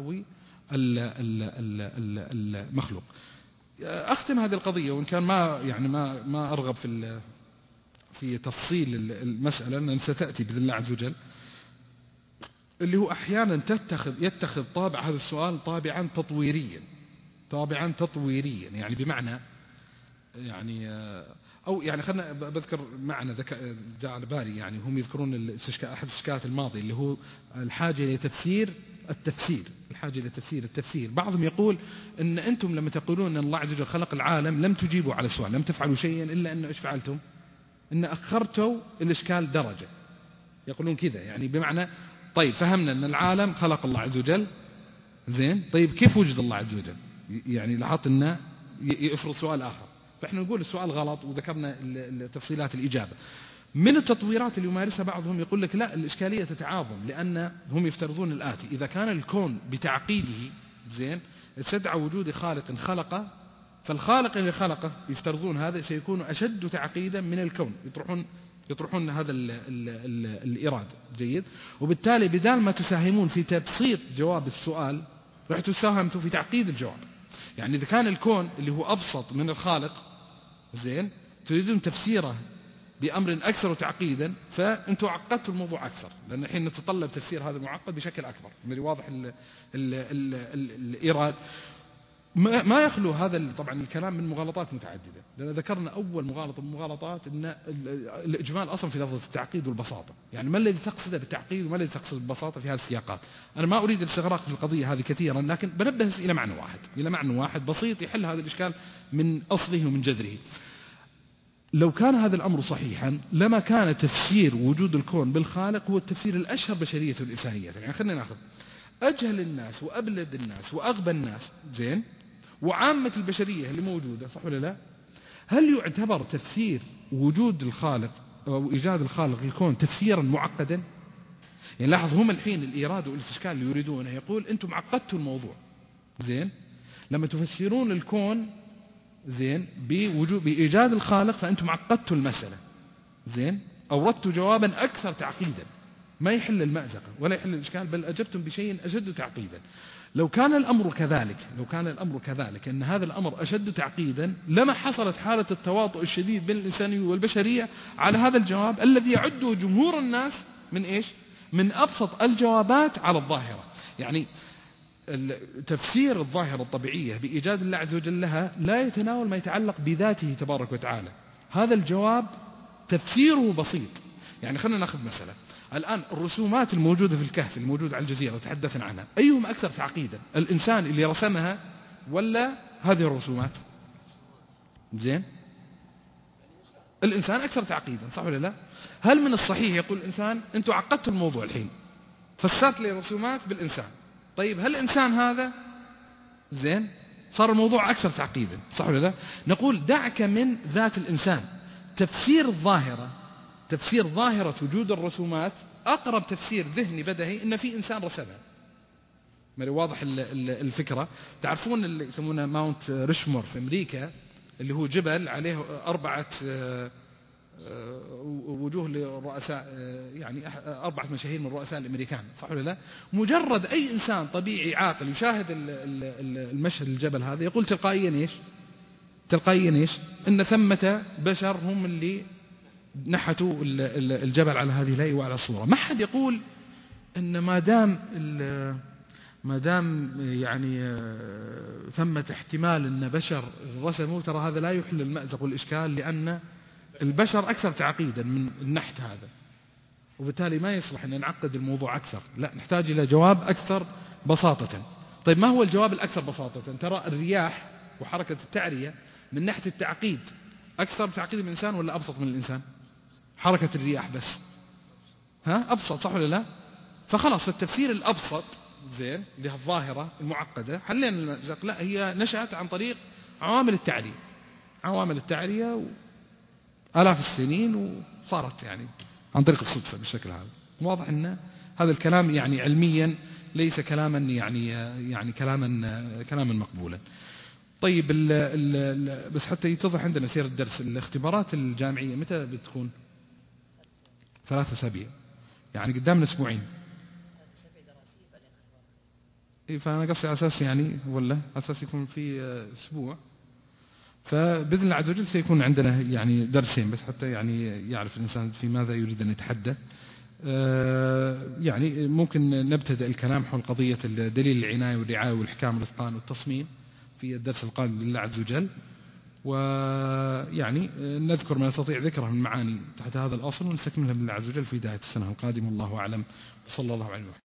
والمخلوق. أختم هذه القضية، وإن كان ما أرغب في تفصيل المسألة لأن ستأتي بإذن الله عز وجل، اللي هو أحيانا يتخذ طابع هذا السؤال طابعا تطويريا، يعني بمعنى يعني أو يعني خلنا بذكر معنى جاء على بالي. يعني هم يذكرون أحد الإشكالات الماضية اللي هو الحاجة إلى تفسير التفسير. بعضهم يقول إن أنتم لما تقولون أن الله عز وجل خلق العالم لم تجيبوا على السؤال، لم تفعلوا شيئا إلا أن إيش فعلتم؟ إن أخرتوا الإشكال درجة. يقولون كذا يعني بمعنى طيب فهمنا أن العالم خلق الله عز وجل زين، طيب كيف وجد الله عز وجل؟ يعني لاحظت أنه يفرض سؤال آخر، فإحنا نقول السؤال غلط وذكرنا تفصيلات الإجابة. من التطويرات اللي يمارسها بعضهم يقول لك لا، الإشكالية تتعاظم، لأن هم يفترضون الآتي: إذا كان الكون بتعقيده زين استدعى وجود خالق خلقه، فالخالق اللي خلقه يفترضون هذا سيكون أشد تعقيدا من الكون، يطرحون هذا الإرادة. جيد. وبالتالي بدال ما تساهمون في تبسيط جواب السؤال راح تساهموا في تعقيد الجواب. يعني إذا كان الكون اللي هو أبسط من الخالق زين تريدون تفسيره بأمر أكثر تعقيدا، فأنتم عقدتوا الموضوع أكثر، لأن الحين نتطلب تفسير هذا المعقد بشكل أكبر. من واضح الإرادة. ما يخلو هذا طبعا الكلام من مغالطات متعددة، لأن ذكرنا أول مغالطة من المغالطات أن الإجمال أصلا في لفظة التعقيد والبساطة. يعني ما الذي تقصده بالتعقيد وما الذي تقصده بالبساطة في هذه السياقات؟ أنا ما أريد الاستغراق في القضية هذه كثيرا، لكن بنبه إلى معنى واحد بسيط يحل هذا الإشكال من أصله ومن جذره. لو كان هذا الأمر صحيحا لما كان تفسير وجود الكون بالخالق هو التفسير الأشهر بشرية الإنسانية. يعني خلينا نأخذ أجهل الناس وأبلد الناس وأغبى الناس زين وعامة البشرية اللي موجودة، صح ولا لا؟ هل يعتبر تفسير وجود الخالق أو إيجاد الخالق الكون تفسيرا معقدا؟ يعني لاحظ هم الحين الإيراد والاستشكال اللي يريدونه يقول أنتم عقدتوا الموضوع زين لما تفسرون الكون زين بإيجاد الخالق فأنتم عقدتوا المسألة زين أوردتوا جوابا أكثر تعقيدا ما يحل المأزقة ولا يحل الإشكال، بل أجبتم بشيء أشد تعقيدا. لو كان الأمر كذلك أن هذا الأمر أشد تعقيدا لما حصلت حالة التواطؤ الشديد بين الإنسانية والبشرية على هذا الجواب الذي يعده جمهور الناس من إيش؟ من أبسط الجوابات على الظاهرة. يعني تفسير الظاهرة الطبيعية بإيجاد الله عز وجل لها لا يتناول ما يتعلق بذاته تبارك وتعالى. هذا الجواب تفسيره بسيط. يعني خلينا نأخذ مثلا الآن الرسومات الموجودة في الكهف الموجودة على الجزيرة تحدثنا عنها، أيهم أكثر تعقيدا؟ الإنسان اللي رسمها ولا هذه الرسومات؟ زين الإنسان أكثر تعقيدا، صح ولا لا؟ هل من الصحيح يقول الإنسان أنتوا عقدتوا الموضوع الحين فسرت لي الرسومات بالإنسان، طيب هل الإنسان هذا زين صار الموضوع أكثر تعقيدا، صح ولا لا؟ نقول دعك من ذات الإنسان، تفسير الظاهرة، تفسير ظاهرة وجود الرسومات أقرب تفسير ذهني بدهي إن في إنسان رسمها. ما واضح الفكرة؟ تعرفون اللي يسمونه ماونت ريشمور في أمريكا اللي هو جبل عليه 4 وجوه للرؤساء، يعني 4 مشاهير من الرؤساء الأمريكان، صح ولا لا؟ مجرد أي إنسان طبيعي عاقل يشاهد المشهد الجبل هذا يقول تلقائيا إيش؟ إن ثمة بشر هم اللي نحتوا الجبل على هذه الهيئة وعلى الصورة. ما حد يقول إن ما دام يعني ثمة احتمال إن بشر رسموا، ترى هذا لا يحل المأزق والإشكال لأن البشر أكثر تعقيدا من النحت هذا، وبالتالي ما يصلح أن نعقد الموضوع أكثر، لا نحتاج إلى جواب أكثر بساطة. طيب ما هو الجواب الأكثر بساطة؟ ترى الرياح وحركة التعرية من ناحية التعقيد أكثر تعقيد من الإنسان ولا أبسط من الإنسان؟ حركة الرياح بس أبسط، صح ولا لا؟ فخلاص التفسير الأبسط زين لهالظاهرة المعقدة حلينا المأزق، لا هي نشأت عن طريق عوامل التعرية آلاف السنين وصارت يعني عن طريق الصدفة بالشكل هذا. واضح أن هذا الكلام يعني علميا ليس كلاما يعني كلاما مقبولا. طيب بس حتى يتضح عندنا سير الدرس، الاختبارات الجامعية متى بتكون؟ 3 أسابيع، يعني قدامنا 2 أسبوع. فأنا قصدي أساس يعني ولا أساس يكون في أسبوع، فبإذن الله عز وجل سيكون عندنا يعني درسين بس حتى يعني يعرف الإنسان في ماذا يريد أن يتحدث. يعني ممكن نبتدأ الكلام حول قضية دليل العناية والرعاية والإحكام والإتقان والتصميم في الدرس القادم لله عز وجل، ويعني نذكر ما نستطيع ذكره من معاني تحت هذا الأصل ونستكملها بالله عز وجل في بداية السنة القادمة. الله أعلم، وصلى الله عليه وسلم.